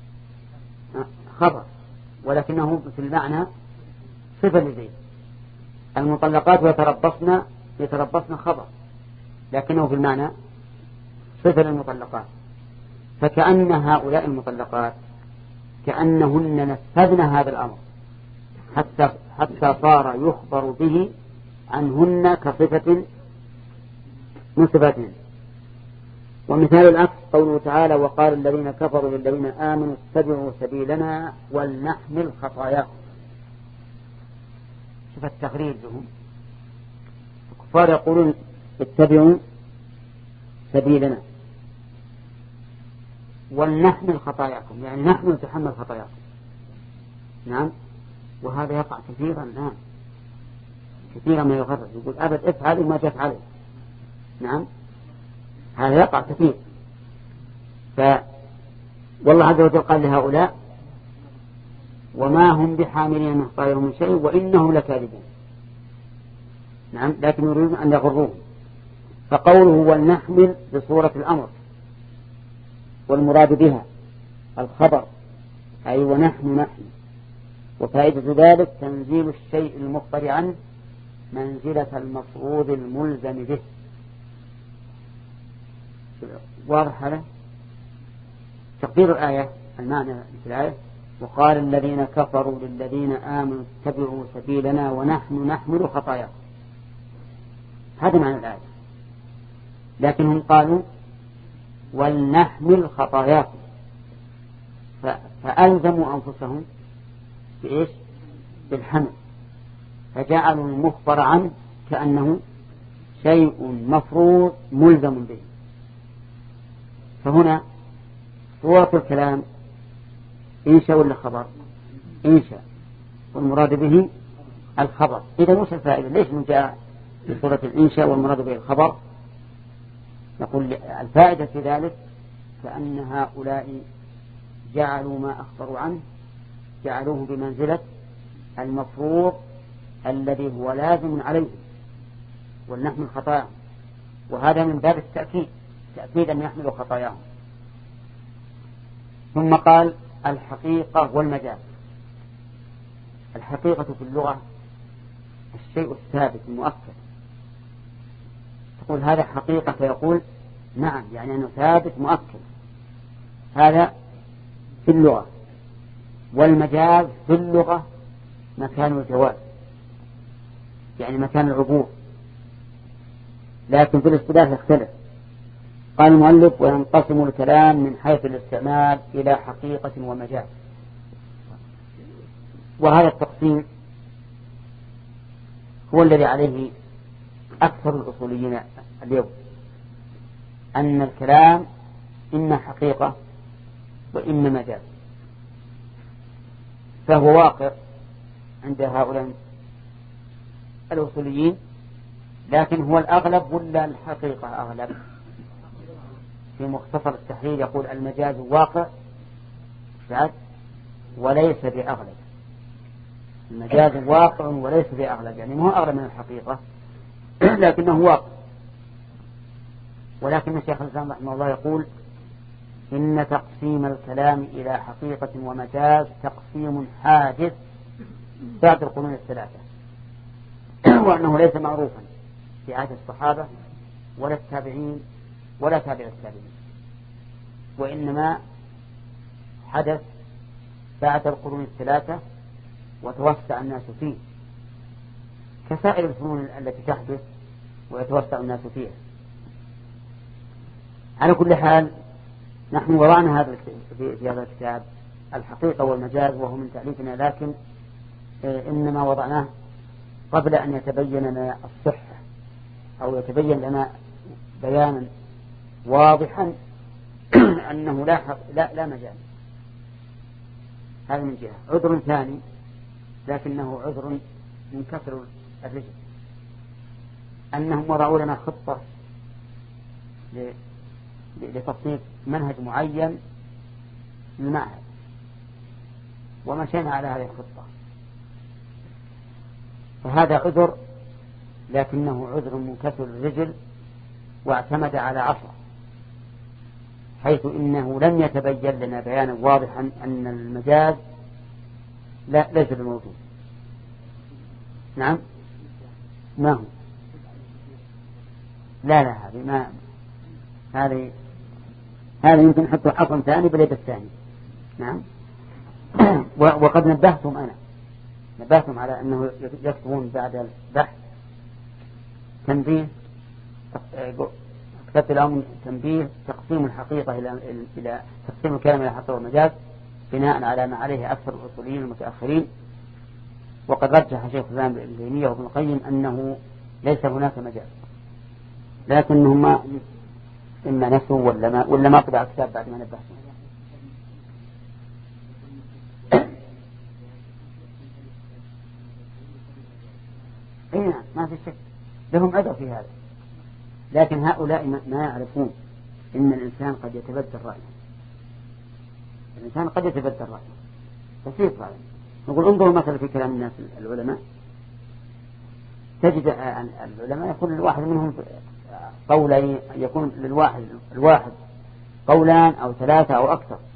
خبر ولكنه في المعنى صفة لزيد. المطلقات يتربصن يتربصن خبر لكنه في المعنى صفة للمطلقات. فكأن هؤلاء المطلقات كأنهن نفذن هذا الأمر حتى حتى صار يخبر به عنهن كصفة من صفاتهن. ومثال العكس قوله تعالى وقال الذين كفروا للذين آمنوا اتبعوا سبيلنا ولنحمل خطاياكم. شوف التغريب لهم. الكفار يقولون اتبعوا سبيلنا ولنحمل خطاياكم، يعني نحن نتحمل خطاياكم. نعم. وهذا يقع كثيرا الآن، كثيرا ما يغرب يقول أبد افعل وما تفعله. نعم هذا يقع كثير. ف والله عز وجل قال لهؤلاء وما هم بحاملين من خطاياهم من شيء وإنهم لكاذبون. نعم لكن يريدون أن يغروهم. فقوله ولنحمل بصورة الأمر والمراد بها الخبر، أي ونحن نحن. وفائدة ذلك تنزيل الشيء المخبر عنه منزلة المفروض الملزم به. واضح هذا؟ تقدير الآية المعنى في الآية وقال الذين كفروا للذين آمنوا اتبعوا سبيلنا ونحن نحمل خطاياكم. هذا معنى الآية. لكنهم قالوا ولنحمل خطاياكم، فألزموا أنفسهم بإيش؟ بالحمل، فجعلوا المخبر عنه كأنه شيء مفروض ملزم به. فهنا صورة الكلام إنشاء ولا خبر؟ إنشاء، والمراد به الخبر. إذا وش الفائدة؟ ليش من جاء بصورة الإنشاء والمراد به الخبر؟ نقول الفائدة في ذلك كأن هؤلاء جعلوا ما أخبروا عنه جعلوه بمنزلة المفروض الذي هو لازم عليه ولنحمل خطاياهم، وهذا من باب التأكيد تأكيد أن يحملوا خطاياهم. ثم قال الحقيقة والمجاز. الحقيقة في اللغة الشيء الثابت المؤكد، تقول هذا حقيقة فيقول نعم، يعني أنه ثابت مؤكد، هذا في اللغة. والمجاز في اللغة مكان الجواز، يعني مكان العبور، لكن في الاصطلاح يختلف. قال المؤلف وينقسم الكلام من حيث الاستعمال إلى حقيقة ومجاز. وهذا التقسيم هو الذي عليه أكثر الأصوليين اليوم، أن الكلام إما حقيقة وإما مجاز، فهو واقع عند هؤلاء الأصوليين، لكن هو الأغلب ولا الحقيقة أغلب؟ في مختصر التحرير يقول المجاز واقع وليس بأغلب. المجاز واقع وليس بأغلب، يعني ما هو أغلب من الحقيقة لكنه واقع. ولكن الشيخ الإسلام رحمه الله يقول إن تقسيم الكلام إلى حقيقة ومجاز تقسيم حادث بعد القرون الثلاثة، وأنه ليس معروفا في عهد الصحابة ولا التابعين ولا تابع التابعين، وإنما حدث بعد القرون الثلاثة وتوسع الناس فيه كسائر الفنون التي تحدث ويتوسع الناس فيها. على كل حال نحن وضعنا هذا في هذا الكتاب الحقيقة والمجاز وهو من تأليفنا، لكن إنما وضعناه قبل أن يتبين لنا الصحة أو يتبين لنا بيانا واضحا أنه لا, لا, لا مجال. هذا من جهة. عذر ثاني لكنه عذر منكسر الرجل، أنهم وضعوا لنا خطة لتصنيف منهج معين للمعهد ومشينا على هذه الخطة، فهذا عذر لكنه عذر منكسر الرجل واعتمد على عصر، حيث إنه لم يتبين لنا بيانا واضحا أن المجاز لا ليس بموجود. نعم ما هو لا لا هذه ما هذه هذا يمكن حتى حصن ثاني باليد الثاني. نعم وقد نبهتم أنا نبهتم على أنه يكتبون بعد البحث تنبيه كتبت لهم تنبيه تقسيم الحقيقة إلى إلى تقسيم الكلام إلى حقيقة والمجاز بناء على ما عليه أكثر الأصوليين المتأخرين. وقد رجح شيخ الإسلام ابن تيمية وابن القيم أنه ليس هناك مجاز، لكنهم ما إما نسوا ولا ما ولا ما طبع الكتاب بعد ما نبهتم. إيه ما في شك لهم عذر في هذا، لكن هؤلاء ما يعرفون إن الإنسان قد يتبدل رأيه. الإنسان قد يتبدل رأيه بسيط رأيه. نقول انظروا مثلا في كلام الناس العلماء، تجد العلماء يكون الواحد منهم قولين، يكون للواحد الواحد قولان أو ثلاثة أو أكثر،